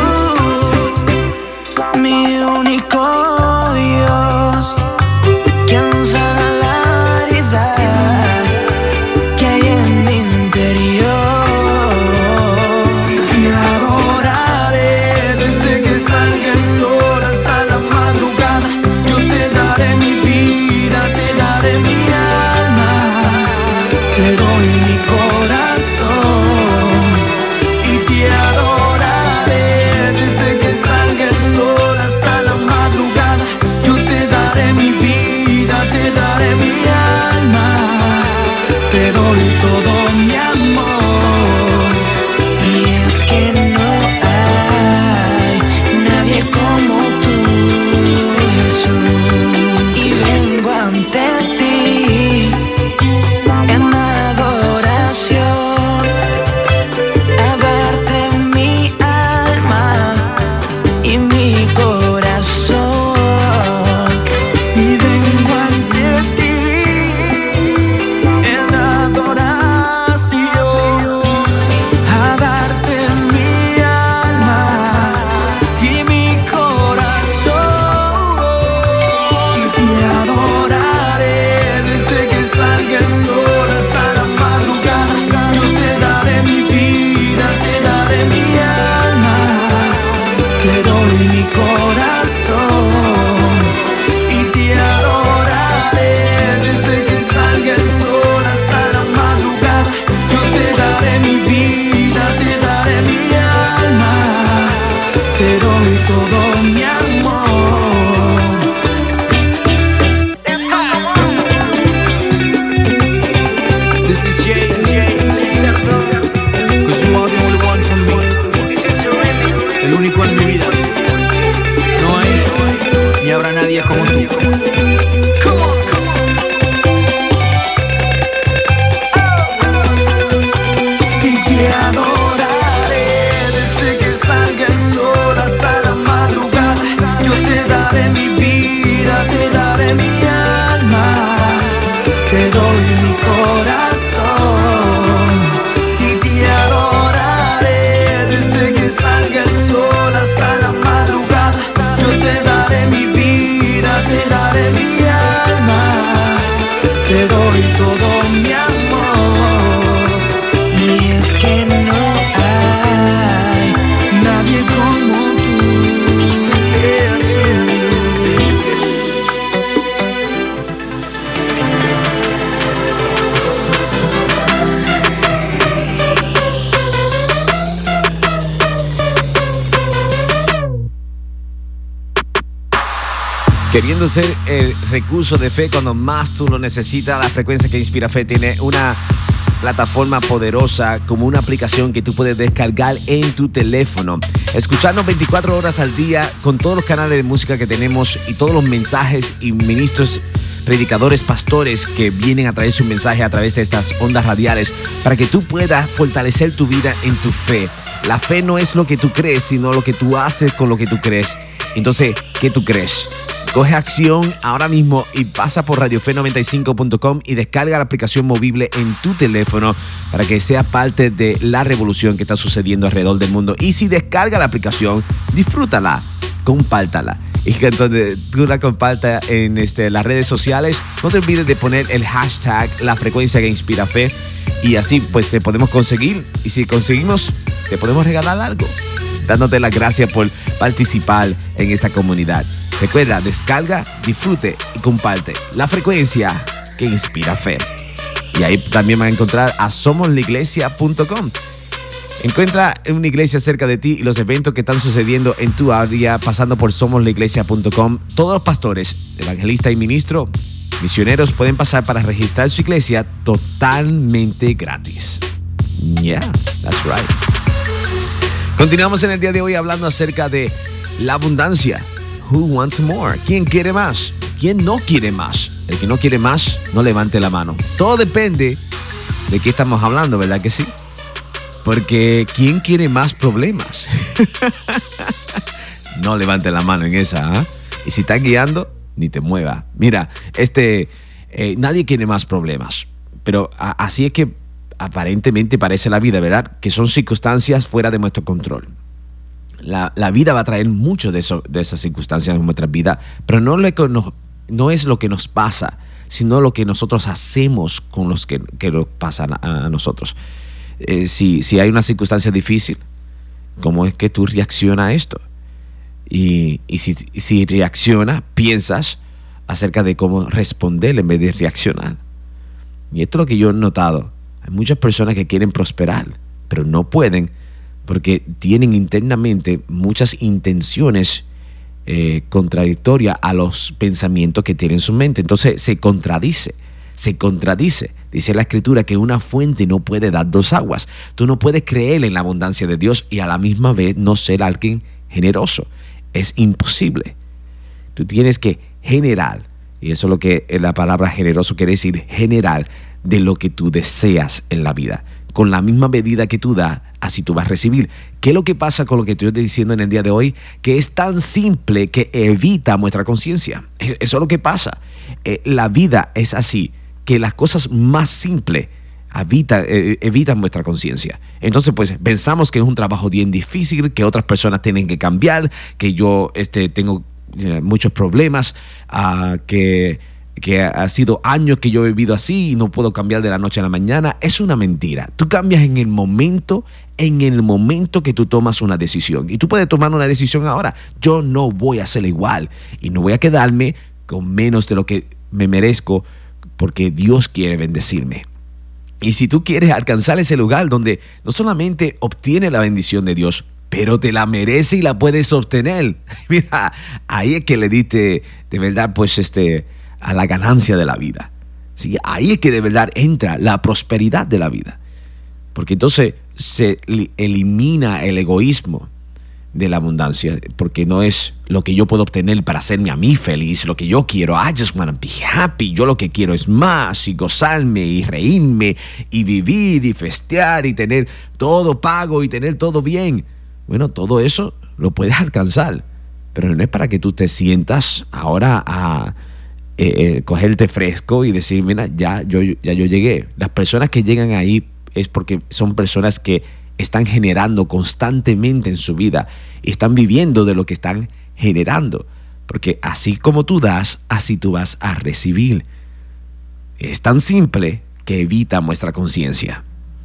mi único Dios, quien sana la herida que hay en mi interior. Te adoraré desde que salga el sol hasta la madrugada. Yo te daré mi vida, te daré mi alma, te doy mi corazón. Y te adoraré desde que salga el sol hasta la madrugada. Yo te daré mi vida, te daré mi alma, te doy todo mi amor. Y es que no hay nadie como tú, Jesús. Y vengo ante ti en adoración a darte mi alma y mi corazón. Y vengo ante ti en adoración a darte mi alma y mi corazón. Y te adoraré desde que salga el sol hasta la madrugada. Yo te daré mi vida, te daré mi alma, te doy mi corazón. Y te adoraré desde que salga el sol hasta la madrugada. Yo te daré mi vida, te daré mi alma, te doy todo mi amor. Let's go, come on. This is Jay, mister Don, 'cause you are the only one for me. This is your remix. El único en mi vida. No hay ni habrá nadie como tú. Come on. Y te adoraré desde que salga el sol hasta la madrugada. Yo te daré mi vida, te daré mi alma, te doy mi corazón. Y te adoraré desde que salga el sol hasta la madrugada. Yo te daré mi vida, te daré mi alma, te doy todo mi amor. Queriendo ser el recurso de fe cuando más tú lo necesitas, la frecuencia que inspira fe tiene una plataforma poderosa como una aplicación que tú puedes descargar en tu teléfono. Escucharnos veinticuatro horas al día con todos los canales de música que tenemos y todos los mensajes y ministros, predicadores, pastores que vienen a traer su mensaje a través de estas ondas radiales para que tú puedas fortalecer tu vida en tu fe. La fe no es lo que tú crees, sino lo que tú haces con lo que tú crees. Entonces, ¿qué tú crees? Coge acción ahora mismo y pasa por radio fe noventa y cinco punto com y descarga la aplicación movible en tu teléfono para que sea parte de la revolución que está sucediendo alrededor del mundo. Y si descarga la aplicación, disfrútala, compártala. Y que entonces tú la compartas en este, las redes sociales. No te olvides de poner el hashtag La Frecuencia que Inspira Fe y así pues te podemos conseguir. Y si conseguimos, te podemos regalar algo, dándote las gracias por participar en esta comunidad. Recuerda, descarga, disfrute y comparte La Frecuencia que Inspira Fe. Y ahí también van a encontrar a somos la iglesia punto com. Encuentra una iglesia cerca de ti y los eventos que están sucediendo en tu área pasando por somos la iglesia punto com. Todos los pastores, evangelistas y ministros, misioneros pueden pasar para registrar su iglesia totalmente gratis. Yeah, that's right. Continuamos en el día de hoy hablando acerca de la abundancia. Who wants more? ¿Quién quiere más? ¿Quién no quiere más? El que no quiere más, no levante la mano. Todo depende de qué estamos hablando, ¿verdad que sí? Porque ¿quién quiere más problemas? No levante la mano en esa, ¿eh? Y si estás guiando, ni te mueva. Mira, este, eh, nadie quiere más problemas. Pero a, así es que aparentemente parece la vida, ¿verdad? Que son circunstancias fuera de nuestro control. La, la vida va a traer mucho de, eso, de esas circunstancias en nuestra vida, pero no, lo que nos, no es lo que nos pasa, sino lo que nosotros hacemos con los que, que nos pasan a, a nosotros. Eh, si, si hay una circunstancia difícil, ¿cómo es que tú reaccionas a esto? Y, y si, si reaccionas, piensas acerca de cómo responder en vez de reaccionar. Y esto es lo que yo he notado. Hay muchas personas que quieren prosperar, pero no pueden porque tienen internamente muchas intenciones eh, contradictorias a los pensamientos que tienen en su mente. Entonces se contradice, se contradice. Dice la Escritura que una fuente no puede dar dos aguas. Tú no puedes creer en la abundancia de Dios y a la misma vez no ser alguien generoso. Es imposible. Tú tienes que generar, y eso es lo que la palabra generoso quiere decir, generar de lo que tú deseas en la vida. Con la misma medida que tú das, así tú vas a recibir. ¿Qué es lo que pasa con lo que estoy diciendo en el día de hoy? Que es tan simple que evita nuestra conciencia. Eso es lo que pasa. Eh, la vida es así, que las cosas más simples evita, eh, evitan nuestra conciencia. Entonces, pues, pensamos que es un trabajo bien difícil, que otras personas tienen que cambiar, que yo este, tengo eh, muchos problemas, uh, que... que ha sido años que yo he vivido así y no puedo cambiar de la noche a la mañana. Es una mentira. Tú cambias en el momento, en el momento que tú tomas una decisión. Y tú puedes tomar una decisión ahora. Yo no voy a hacer igual y no voy a quedarme con menos de lo que me merezco porque Dios quiere bendecirme. Y si tú quieres alcanzar ese lugar donde no solamente obtienes la bendición de Dios, pero te la mereces y la puedes obtener. Mira, ahí es que le diste de verdad, pues, este... a la ganancia de la vida. Sí, ahí es que de verdad entra la prosperidad de la vida. Porque entonces se elimina el egoísmo de la abundancia, porque no es lo que yo puedo obtener para hacerme a mí feliz, lo que yo quiero. I just want to be happy. Yo lo que quiero es más y gozarme y reírme y vivir y festear y tener todo pago y tener todo bien. Bueno, todo eso lo puedes alcanzar, pero no es para que tú te sientas ahora a Eh, eh, cogerte fresco y decir, mira, ya yo, ya yo llegué. Las personas que llegan ahí es porque son personas que están generando constantemente en su vida y están viviendo de lo que están generando. Porque así como tú das, así tú vas a recibir. Es tan simple que evita nuestra conciencia.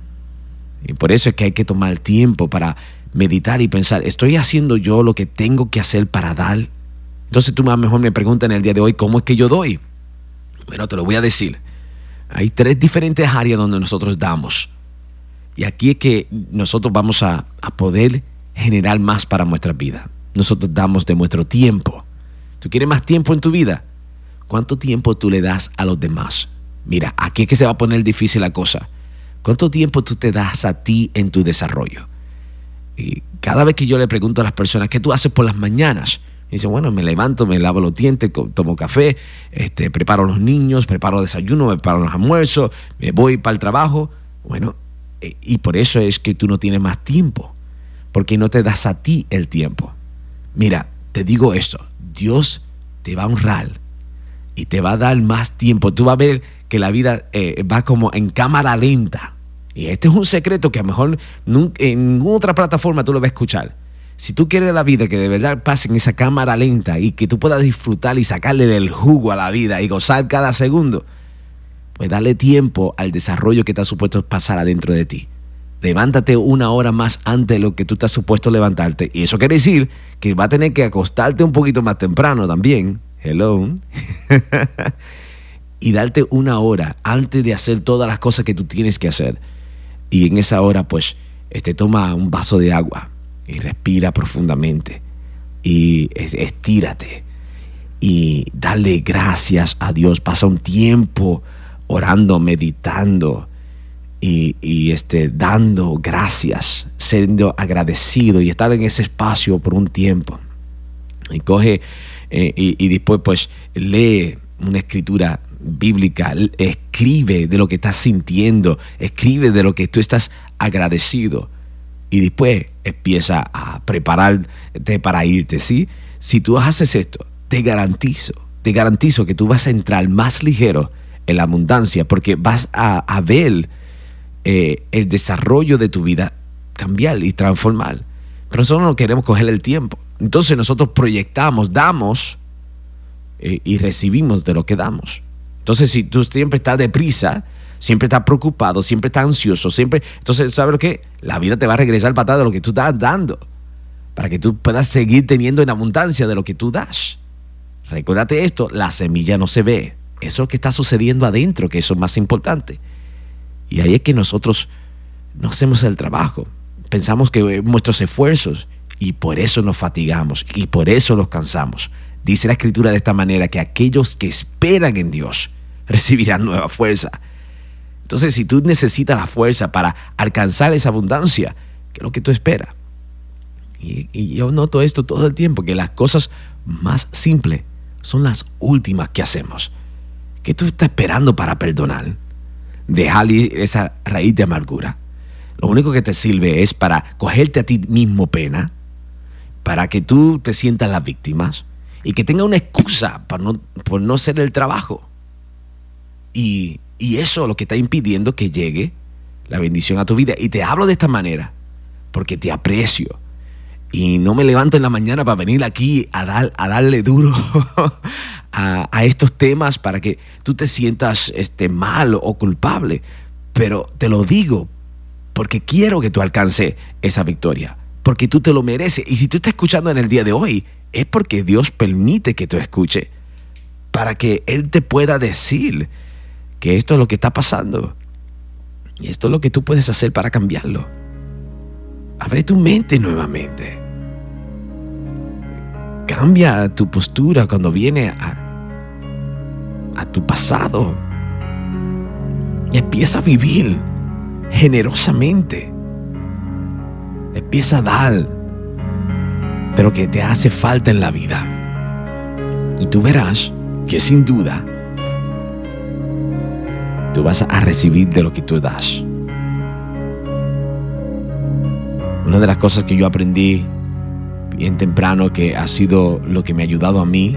Y por eso es que hay que tomar tiempo para meditar y pensar, ¿estoy haciendo yo lo que tengo que hacer para dar? Entonces tú a lo mejor me preguntas en el día de hoy, ¿cómo es que yo doy? Bueno, te lo voy a decir. Hay tres diferentes áreas donde nosotros damos. Y aquí es que nosotros vamos a, a poder generar más para nuestra vida. Nosotros damos de nuestro tiempo. ¿Tú quieres más tiempo en tu vida? ¿Cuánto tiempo tú le das a los demás? Mira, aquí es que se va a poner difícil la cosa. ¿Cuánto tiempo tú te das a ti en tu desarrollo? Y cada vez que yo le pregunto a las personas, ¿qué tú haces por las mañanas? Y dicen, bueno, me levanto, me lavo los dientes, tomo café, este, preparo a los niños, preparo desayuno, preparo los almuerzos, me voy para el trabajo. Bueno, y por eso es que tú no tienes más tiempo, porque no te das a ti el tiempo. Mira, te digo esto, Dios te va a honrar y te va a dar más tiempo. Tú vas a ver que la vida eh, va como en cámara lenta. Y este es un secreto que a lo mejor nunca, en ninguna otra plataforma tú lo vas a escuchar. Si tú quieres la vida que de verdad pase en esa cámara lenta y que tú puedas disfrutar y sacarle del jugo a la vida y gozar cada segundo, pues dale tiempo al desarrollo que estás supuesto pasar adentro de ti. Levántate una hora más antes de lo que tú estás supuesto levantarte. Y eso quiere decir que va a tener que acostarte un poquito más temprano también. Hello. Y darte una hora antes de hacer todas las cosas que tú tienes que hacer. Y en esa hora, pues, este, toma un vaso de agua y respira profundamente. Y estírate. Y dale gracias a Dios. Pasa un tiempo orando, meditando y, y este, dando gracias, siendo agradecido y estar en ese espacio por un tiempo. Y coge eh, y, y después, pues, lee una escritura bíblica, escribe de lo que estás sintiendo, escribe de lo que tú estás agradecido y después empieza a prepararte para irte, ¿sí? Si tú haces esto, te garantizo, te garantizo que tú vas a entrar más ligero en la abundancia porque vas a, a ver eh, el desarrollo de tu vida cambiar y transformar. Pero nosotros no queremos coger el tiempo. Entonces nosotros proyectamos, damos eh, y recibimos de lo que damos. Entonces, si tú siempre estás deprisa, siempre estás preocupado, siempre estás ansioso, siempre... Entonces, ¿sabes lo que? La vida te va a regresar patada de lo que tú estás dando para que tú puedas seguir teniendo en abundancia de lo que tú das. Recuérdate esto, la semilla no se ve. Eso es lo que está sucediendo adentro, que eso es más importante. Y ahí es que nosotros no hacemos el trabajo. Pensamos que nuestros esfuerzos y por eso nos fatigamos y por eso nos cansamos. Dice la Escritura de esta manera que aquellos que esperan en Dios recibirán nueva fuerza. Entonces, si tú necesitas la fuerza para alcanzar esa abundancia, ¿qué es lo que tú esperas? Y, y yo noto esto todo el tiempo, que las cosas más simples son las últimas que hacemos. ¿Qué tú estás esperando para perdonar? Dejar esa raíz de amargura. Lo único que te sirve es para cogerte a ti mismo pena, para que tú te sientas las víctimas y que tenga una excusa para no, por no hacer el trabajo. Y, y eso es lo que está impidiendo que llegue la bendición a tu vida. Y te hablo de esta manera porque te aprecio. Y no me levanto en la mañana para venir aquí a, dar, a darle duro a, a estos temas para que tú te sientas este, mal o culpable. Pero te lo digo porque quiero que tú alcances esa victoria. Porque tú te lo mereces. Y si tú estás escuchando en el día de hoy, es porque Dios permite que tú escuches. Para que Él te pueda decir que esto es lo que está pasando. Y esto es lo que tú puedes hacer para cambiarlo. Abre tu mente nuevamente. Cambia tu postura cuando viene a, a tu pasado. Y empieza a vivir generosamente. Empieza a dar, pero que te hace falta en la vida. Y tú verás que sin duda tú vas a recibir de lo que tú das. Una de las cosas que yo aprendí bien temprano, que ha sido lo que me ha ayudado a mí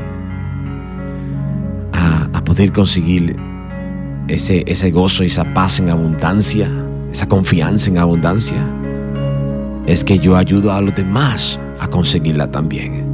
a, a poder conseguir ese, ese gozo, esa paz en abundancia, esa confianza en abundancia, es que yo ayudo a los demás a conseguirla también.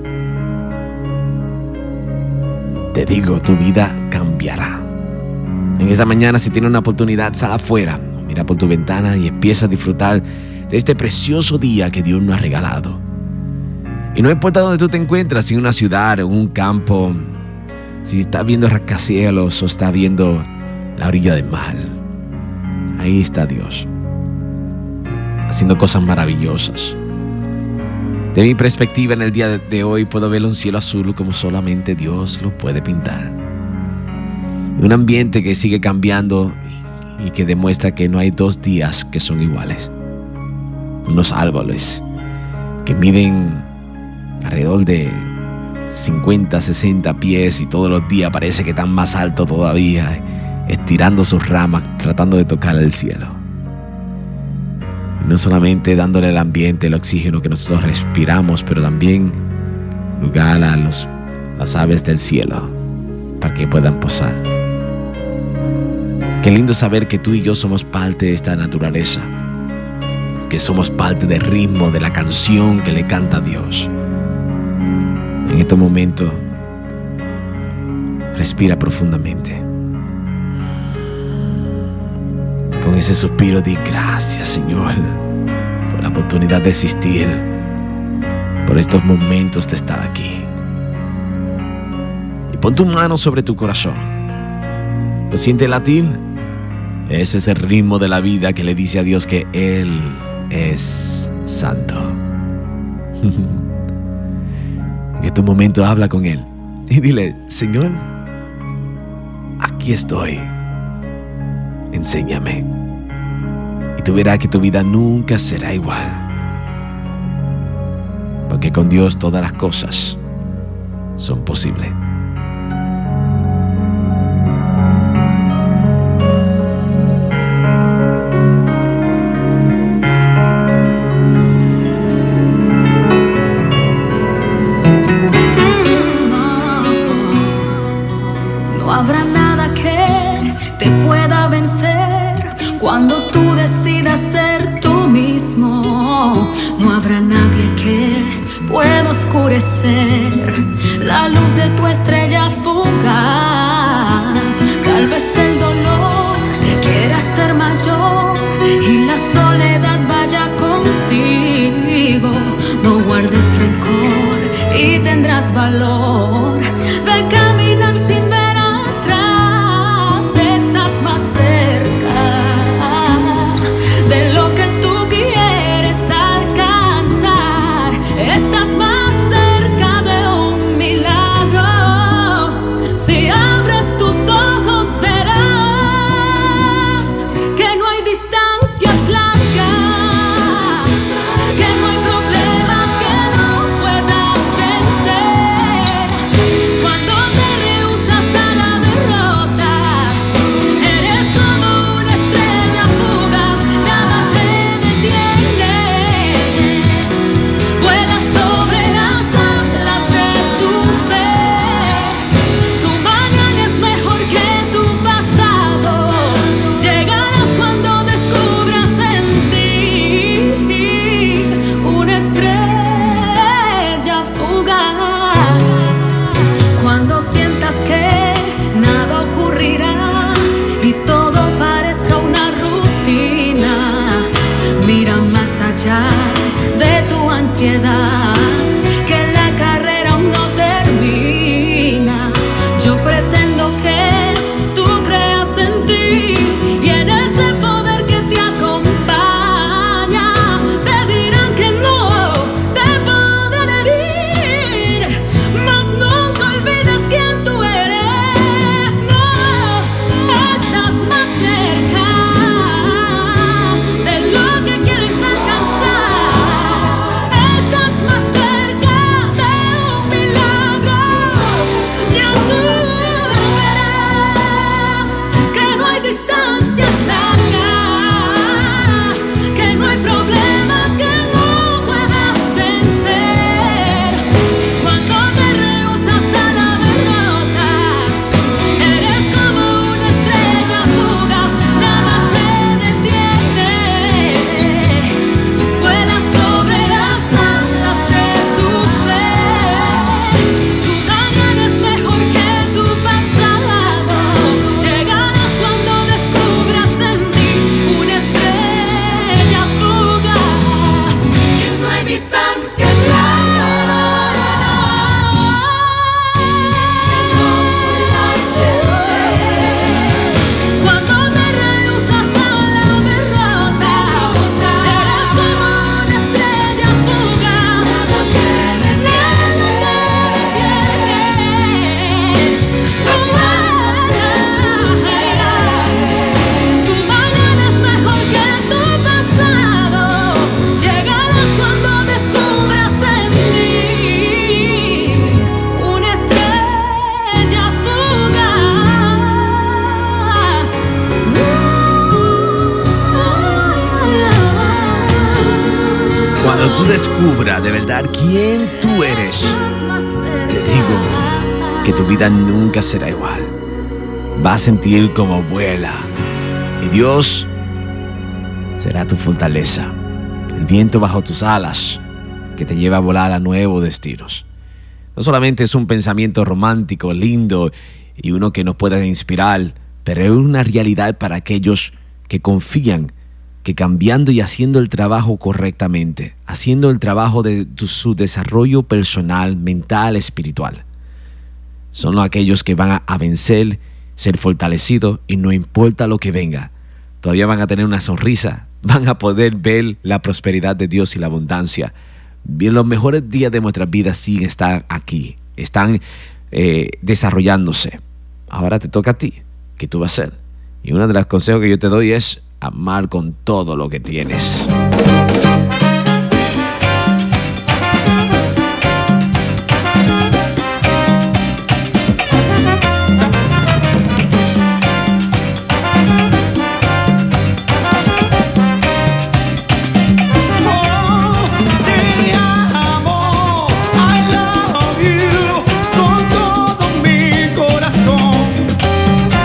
Te digo, tu vida cambiará. En esta mañana, si tienes una oportunidad, sal afuera, mira por tu ventana y empieza a disfrutar de este precioso día que Dios nos ha regalado. Y no importa dónde tú te encuentras, si en una ciudad, en un campo, si estás viendo rascacielos o estás viendo la orilla del mar, ahí está Dios, haciendo cosas maravillosas. De mi perspectiva, en el día de hoy puedo ver un cielo azul como solamente Dios lo puede pintar. Un ambiente que sigue cambiando y que demuestra que no hay dos días que son iguales. Unos árboles que miden alrededor de cincuenta, sesenta pies y todos los días parece que están más altos todavía, estirando sus ramas, tratando de tocar el cielo. Y no solamente dándole al ambiente el oxígeno que nosotros respiramos, pero también lugar a los, las aves del cielo para que puedan posar. Qué lindo saber que tú y yo somos parte de esta naturaleza, que somos parte del ritmo de la canción que le canta a Dios. En este momento, respira profundamente. Con ese suspiro, di gracias, Señor, por la oportunidad de existir, por estos momentos de estar aquí. Y pon tu mano sobre tu corazón. ¿Lo sientes latir? Ese es el ritmo de la vida que le dice a Dios que Él es santo. En este momento habla con Él y dile: Señor, aquí estoy, enséñame. Y tú verás que tu vida nunca será igual, porque con Dios todas las cosas son posibles. Cuando tú decidas ser tú mismo, no habrá nadie que pueda oscurecer la luz de tu estrella fugaz. Tal vez el dolor quiera ser mayor y la soledad vaya contigo. No guardes rencor y tendrás valor de caminar sin ver atrás. Estás más cerca de lo que tú quieres alcanzar. Estás más cerca de un milagro. Si abres tus ojos verás que no hay distancias largas, que no hay problema que no puedas vencer. Cuando tú descubras de verdad quién tú eres, te digo que tu vida nunca será igual. Vas a sentir como vuela. Y Dios será tu fortaleza. El viento bajo tus alas que te lleva a volar a nuevos destinos. No solamente es un pensamiento romántico, lindo y uno que nos pueda inspirar, pero es una realidad para aquellos que confían que cambiando y haciendo el trabajo correctamente, haciendo el trabajo de tu, su desarrollo personal, mental, espiritual, son aquellos que van a, a vencer, ser fortalecidos y no importa lo que venga, todavía van a tener una sonrisa, van a poder ver la prosperidad de Dios y la abundancia. Bien, los mejores días de nuestras vidas siguen están aquí, están eh, desarrollándose. Ahora te toca a ti. ¿Qué tú vas a hacer? Y uno de los consejos que yo te doy es amar con todo lo que tienes.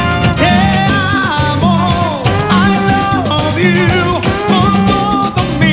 Con todo mi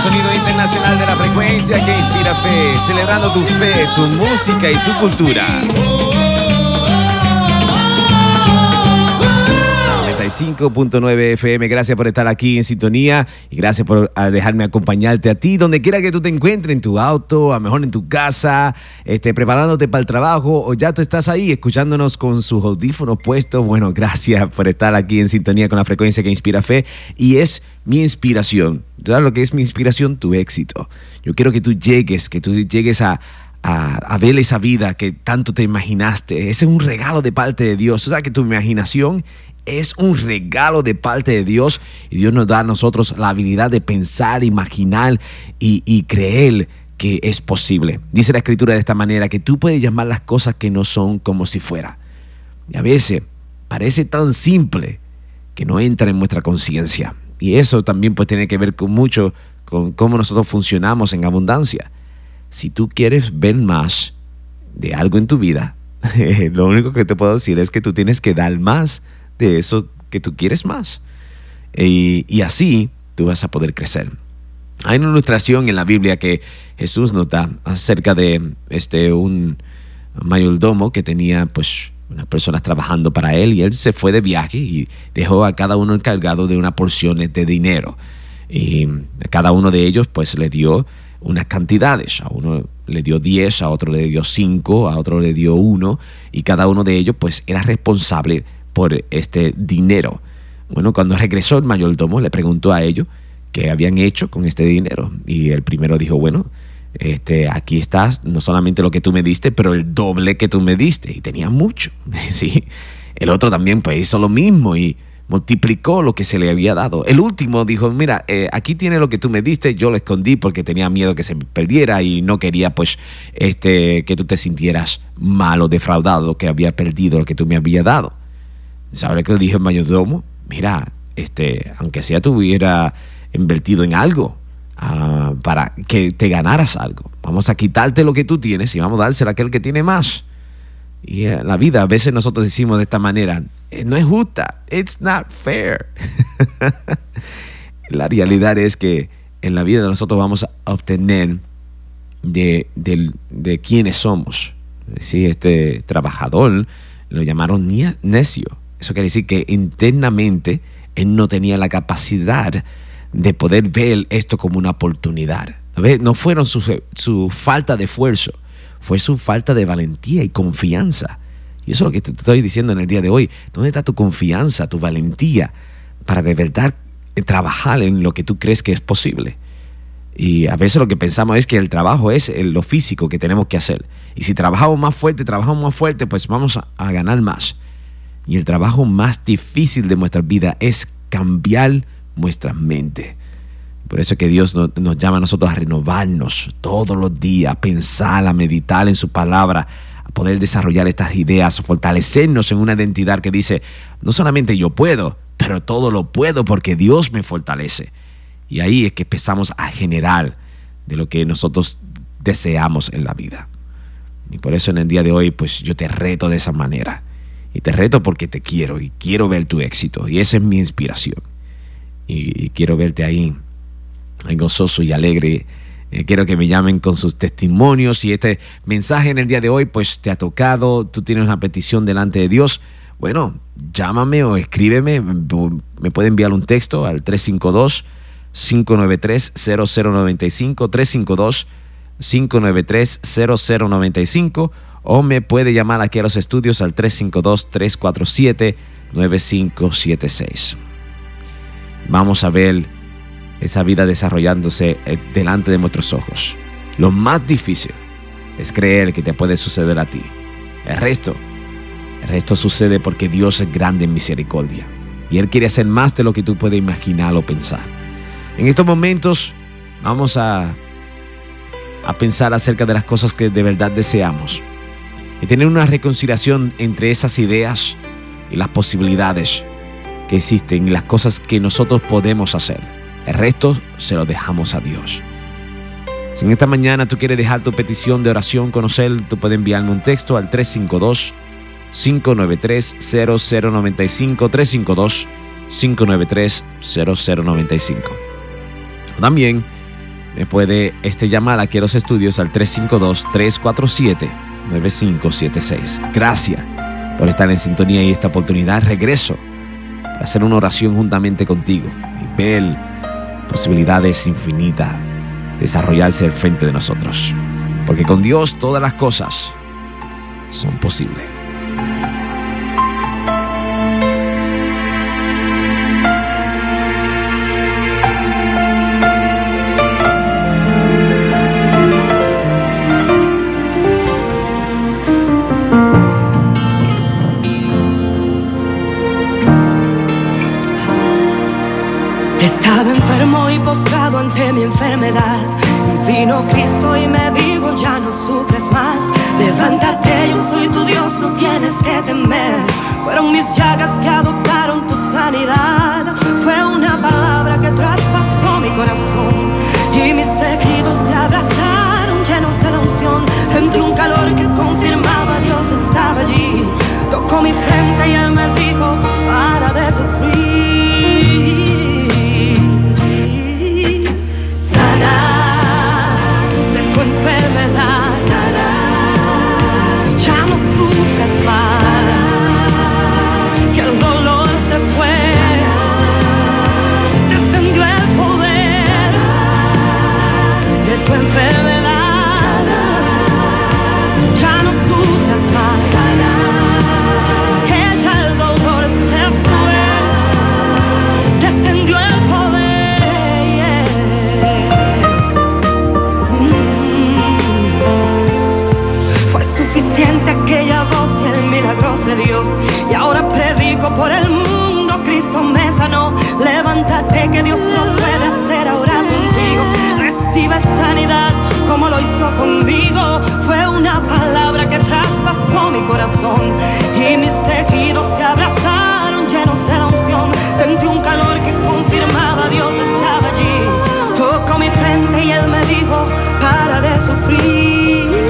sonido internacional de la frecuencia que inspira fe, celebrando tu fe, tu música y tu cultura. noventa y cinco punto nueve F M, gracias por estar aquí en sintonía y gracias por dejarme acompañarte a ti, donde quiera que tú te encuentres, en tu auto, a lo mejor en tu casa, este, preparándote para el trabajo, o ya tú estás ahí escuchándonos con sus audífonos puestos. Bueno, gracias por estar aquí en sintonía con la frecuencia que inspira fe, y es mi inspiración. ¿Sabes lo que es mi inspiración? Tu éxito. Yo quiero que tú llegues, que tú llegues a A, a ver esa vida que tanto te imaginaste. Ese es un regalo de parte de Dios. O sea, que tu imaginación es un regalo de parte de Dios, y Dios nos da a nosotros la habilidad de pensar, imaginar y, y creer que es posible. Dice la Escritura de esta manera, que tú puedes llamar las cosas que no son como si fuera. Y a veces parece tan simple que no entra en nuestra conciencia. Y eso también pues tiene que ver con mucho con cómo nosotros funcionamos en abundancia. Si tú quieres ver más de algo en tu vida, lo único que te puedo decir es que tú tienes que dar más de eso que tú quieres más. Y, y así tú vas a poder crecer. Hay una ilustración en la Biblia que Jesús nos da acerca de este, un mayordomo que tenía pues unas personas trabajando para él, y él se fue de viaje y dejó a cada uno encargado de una porción de dinero. Y a cada uno de ellos pues le dio unas cantidades. A uno le dio diez, a otro le dio cinco, a otro le dio uno, y cada uno de ellos pues era responsable por este dinero. Bueno, cuando regresó el mayordomo le preguntó a ellos qué habían hecho con este dinero, y el primero dijo, bueno, este, aquí estás, no solamente lo que tú me diste, pero el doble que tú me diste, y tenía mucho. ¿Sí? El otro también pues hizo lo mismo y multiplicó lo que se le había dado. El último dijo, mira, eh, aquí tiene lo que tú me diste, yo lo escondí porque tenía miedo que se perdiera y no quería pues este, que tú te sintieras mal o defraudado, que había perdido lo que tú me habías dado. ¿Sabes qué dijo el mayordomo? Mira, este, aunque sea tú hubiera invertido en algo uh, para que te ganaras algo, vamos a quitarte lo que tú tienes y vamos a dárselo a aquel que tiene más. Y en la vida a veces nosotros decimos de esta manera, no es justa, it's not fair. La realidad es que en la vida nosotros vamos a obtener de, de, de quiénes somos. Sí, este trabajador lo llamaron necio. Eso quiere decir que internamente él no tenía la capacidad de poder ver esto como una oportunidad. ¿Ves? No fueron su, su falta de esfuerzo, fue su falta de valentía y confianza. Y eso es lo que te estoy diciendo en el día de hoy. ¿Dónde está tu confianza, tu valentía para de verdad trabajar en lo que tú crees que es posible? Y a veces lo que pensamos es que el trabajo es lo físico que tenemos que hacer. Y si trabajamos más fuerte, trabajamos más fuerte, pues vamos a, a ganar más. Y el trabajo más difícil de nuestra vida es cambiar nuestra mente. Por eso es que Dios nos, nos llama a nosotros a renovarnos todos los días, a pensar, a meditar en su palabra, a poder desarrollar estas ideas, a fortalecernos en una identidad que dice, no solamente yo puedo, pero todo lo puedo porque Dios me fortalece. Y ahí es que empezamos a generar de lo que nosotros deseamos en la vida. Y por eso en el día de hoy, pues yo te reto de esa manera. Y te reto porque te quiero y quiero ver tu éxito. Y esa es mi inspiración. Y, y quiero verte ahí, ahí gozoso y alegre. Eh, quiero que me llamen con sus testimonios. Y este mensaje en el día de hoy, pues te ha tocado. Tú tienes una petición delante de Dios. Bueno, llámame o escríbeme. Me puede enviar un texto al tres cinco dos, cinco nueve tres, cero cero nueve cinco. tres cinco dos, cinco nueve tres, cero cero nueve cinco. O me puede llamar aquí a los estudios al tres cinco dos, tres cuatro siete, nueve cinco siete seis. Vamos a ver esa vida desarrollándose delante de nuestros ojos. Lo más difícil es creer que te puede suceder a ti. El resto, el resto sucede porque Dios es grande en misericordia. Y Él quiere hacer más de lo que tú puedes imaginar o pensar. En estos momentos vamos a, a pensar acerca de las cosas que de verdad deseamos. Y tener una reconciliación entre esas ideas y las posibilidades que existen y las cosas que nosotros podemos hacer. El resto se lo dejamos a Dios. Si en esta mañana tú quieres dejar tu petición de oración con Él, tú puedes enviarme un texto al tres cinco dos, cinco nueve tres, cero cero nueve cinco, tres cinco dos, cinco nueve tres, cero cero nueve cinco. También me puede este, llamar aquí a los estudios al tres cinco dos, tres cuatro siete, nueve cinco siete seis. Gracias por estar en sintonía y esta oportunidad. Regreso para hacer una oración juntamente contigo y ver posibilidades infinitas desarrollarse al frente de nosotros. Porque con Dios todas las cosas son posibles. Estaba enfermo y postrado ante mi enfermedad, y vino Cristo y me dijo: ya no sufres más, levántate, yo soy tu Dios, no tienes que temer. Fueron mis llagas que adoptaron tu sanidad, fue una palabra que traspasó mi corazón, y mis tejidos se abrazaron llenos de la unción. Sentí un calor que confirmaba Dios estaba allí, tocó mi frente y Él me dijo: para de sufrir. Enfermedad, ya no sufres más, que el dolor se fue, descendió el poder de tu enfermedad, ya no sufres más, que ya el dolor se fue, descendió el poder. Aquella voz y el milagro se dio, y ahora predico por el mundo, Cristo me sanó. Levántate que Dios lo puede hacer ahora contigo, recibe sanidad como lo hizo conmigo. Fue una palabra que traspasó mi corazón, y mis tejidos se abrazaron llenos de la unción. Sentí un calor que confirmaba Dios estaba allí, tocó mi frente y Él me dijo: para de sufrir.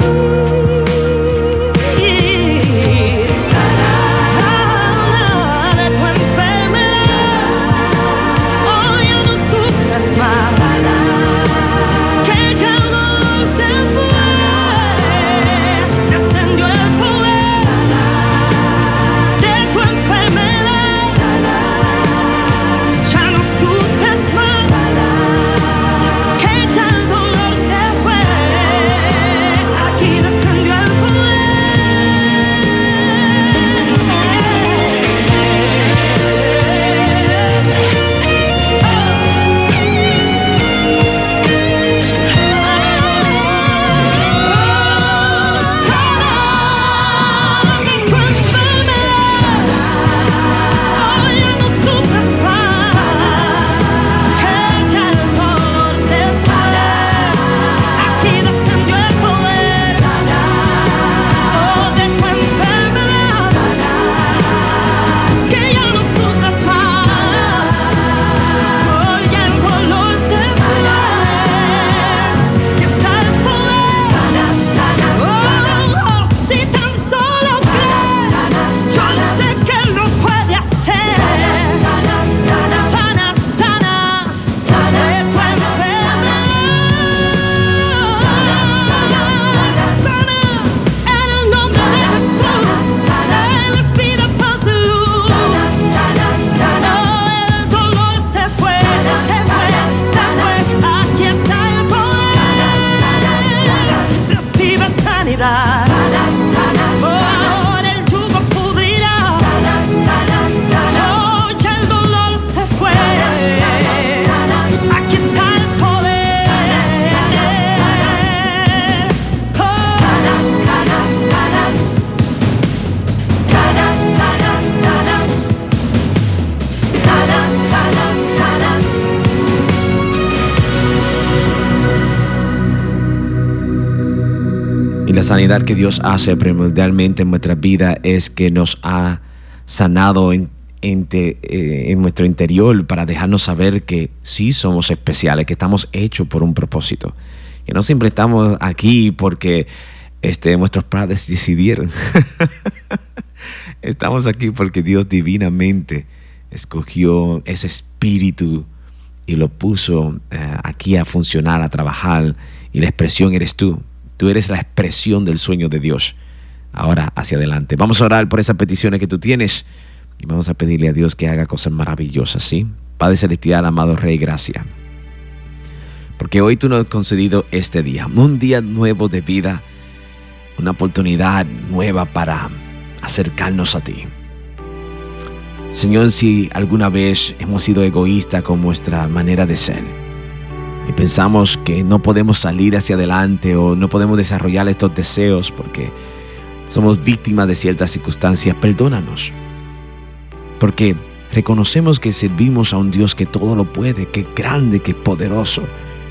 La sanidad que Dios hace primordialmente en nuestra vida es que nos ha sanado en, en, eh, en nuestro interior para dejarnos saber que sí somos especiales, que estamos hechos por un propósito, que no siempre estamos aquí porque este, nuestros padres decidieron. Estamos aquí porque Dios divinamente escogió ese espíritu y lo puso eh, aquí a funcionar, a trabajar, y la expresión eres tú. Tú eres la expresión del sueño de Dios. Ahora hacia adelante. Vamos a orar por esas peticiones que tú tienes y vamos a pedirle a Dios que haga cosas maravillosas, ¿sí? Padre Celestial, amado Rey, gracias. Porque hoy tú nos has concedido este día, un día nuevo de vida, una oportunidad nueva para acercarnos a ti. Señor, si alguna vez hemos sido egoístas con nuestra manera de ser y pensamos que no podemos salir hacia adelante o no podemos desarrollar estos deseos porque somos víctimas de ciertas circunstancias, perdónanos. Porque reconocemos que servimos a un Dios que todo lo puede, que es grande, que es poderoso.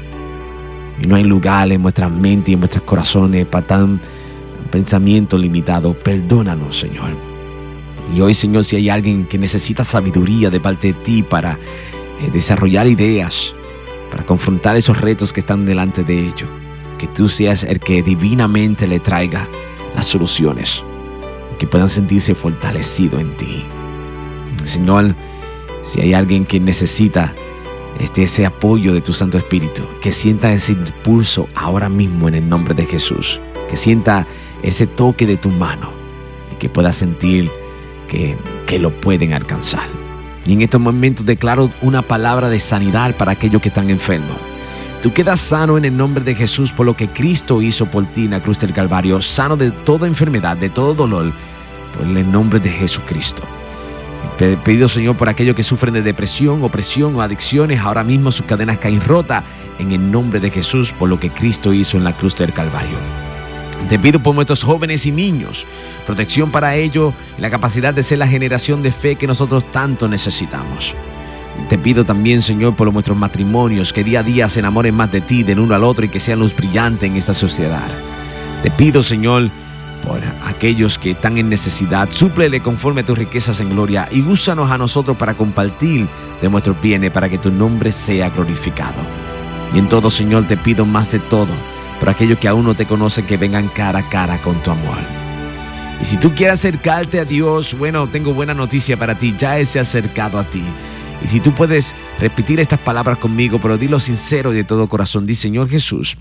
Y no hay lugar en nuestra mente y en nuestros corazones para tan pensamiento limitado. Perdónanos, Señor. Y hoy, Señor, si hay alguien que necesita sabiduría de parte de ti para eh, desarrollar ideas, para confrontar esos retos que están delante de ellos, que tú seas el que divinamente le traiga las soluciones, que puedan sentirse fortalecidos en ti. Señor, si hay alguien que necesita este, ese apoyo de tu Santo Espíritu, que sienta ese impulso ahora mismo en el nombre de Jesús, que sienta ese toque de tu mano y que pueda sentir que, que lo pueden alcanzar. Y en estos momentos declaro una palabra de sanidad para aquellos que están enfermos. Tú quedas sano en el nombre de Jesús por lo que Cristo hizo por ti en la cruz del Calvario, sano de toda enfermedad, de todo dolor, por el nombre de Jesucristo. Te pido, Señor, por aquellos que sufren de depresión, opresión o adicciones, ahora mismo sus cadenas caen rotas en el nombre de Jesús por lo que Cristo hizo en la cruz del Calvario. Te pido por nuestros jóvenes y niños, protección para ellos y la capacidad de ser la generación de fe que nosotros tanto necesitamos. Te pido también, Señor, por nuestros matrimonios, que día a día se enamoren más de ti, del uno al otro, y que sean luz brillante en esta sociedad. Te pido, Señor, por aquellos que están en necesidad, súplele conforme a tus riquezas en gloria y úsanos a nosotros para compartir de nuestros bienes para que tu nombre sea glorificado. Y en todo, Señor, te pido más de todo, por aquellos que aún no te conocen, que vengan cara a cara con tu amor. Y si tú quieres acercarte a Dios, bueno, tengo buena noticia para ti, ya Él se ha acercado a ti. Y si tú puedes repetir estas palabras conmigo, pero dilo sincero y de todo corazón, di: Señor Jesús,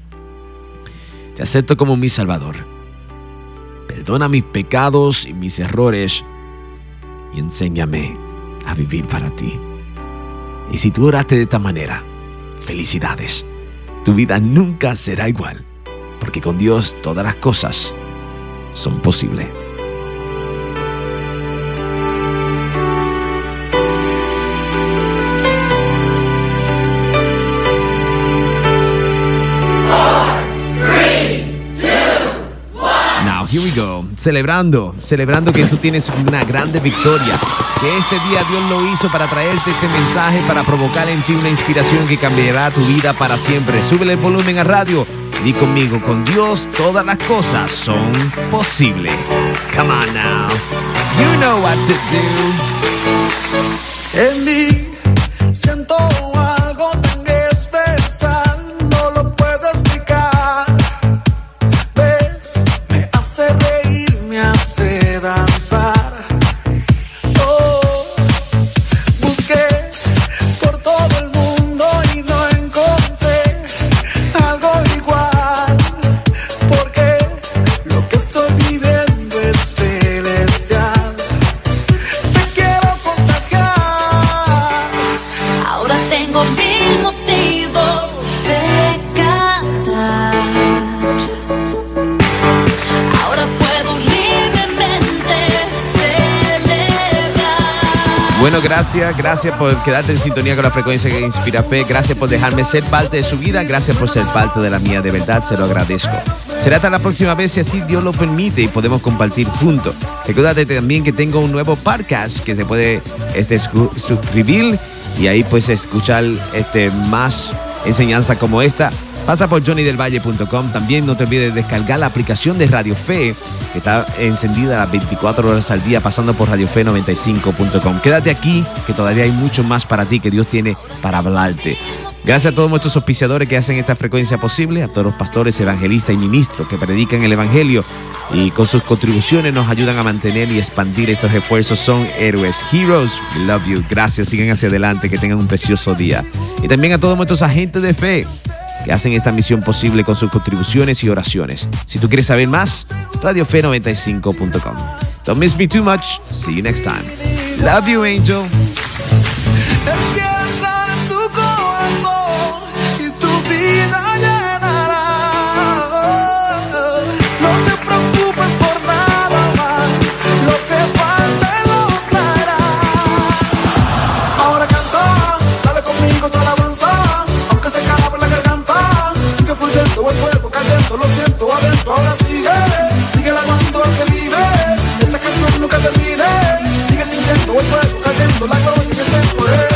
te acepto como mi Salvador. Perdona mis pecados y mis errores y enséñame a vivir para ti. Y si tú oraste de esta manera, felicidades. Tu vida nunca será igual, porque con Dios todas las cosas son posibles. Here we go, celebrando, celebrando que tú tienes una grande victoria, que este día Dios lo hizo para traerte este mensaje, para provocar en ti una inspiración que cambiará tu vida para siempre. Súbele el volumen a radio, di conmigo: con Dios todas las cosas son posibles. Come on now, you know what to do. En mí siento algo tan especial, no lo puedo explicar. Hace reír, me hace danzar. Oh, busqué por todo el mundo y no encontré algo igual, porque lo que estoy viviendo es celestial. Te quiero contagiar. Ahora tengo mil motivos de cantar. Bueno, gracias, gracias por quedarte en sintonía con la frecuencia que inspira fe. Gracias por dejarme ser parte de su vida. Gracias por ser parte de la mía. De verdad, se lo agradezco. Será hasta la próxima vez, si así Dios lo permite y podemos compartir juntos. Recuérdate también que tengo un nuevo podcast que se puede este, suscribir y ahí pues escuchar este, más enseñanza como esta. Pasa por johnny del valle punto com. También no te olvides de descargar la aplicación de Radio Fe, que está encendida las veinticuatro horas al día, pasando por radio fe noventa y cinco punto com. Quédate aquí, que todavía hay mucho más para ti que Dios tiene para hablarte. Gracias a todos nuestros auspiciadores que hacen esta frecuencia posible, a todos los pastores, evangelistas y ministros que predican el evangelio y con sus contribuciones nos ayudan a mantener y expandir estos esfuerzos. Son héroes, heroes. We love you. Gracias, sigan hacia adelante, que tengan un precioso día. Y también a todos nuestros agentes de fe que hacen esta misión posible con sus contribuciones y oraciones. Si tú quieres saber más, radio fe noventa y cinco punto com. Don't miss me too much. See you next time. Love you, Angel. Lo siento adentro, ahora sigue, sigue amando al que vive. Esta canción nunca termine, sigue sintiendo el fuego cayendo, la gloria y el tiempo de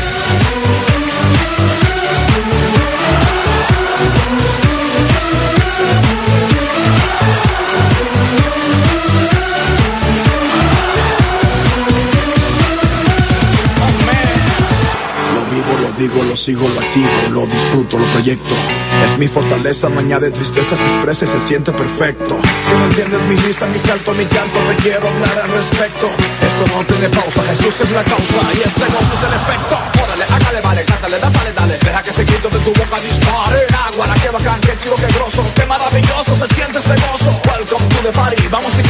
digo, lo sigo, lo activo, lo disfruto, lo proyecto. Es mi fortaleza, no añade tristeza, se expresa y se siente perfecto. Si no entiendes mi lista, mi salto, mi canto, te quiero hablar al respecto. Esto no tiene pausa, Jesús es la causa y este gozo es el efecto. Órale, hágale, vale, cántale, dale, dale, deja que ese grito de tu boca dispare. Agua, qué bacán, qué chido, qué grosso, qué maravilloso se siente este gozo. Welcome to the party, vamos a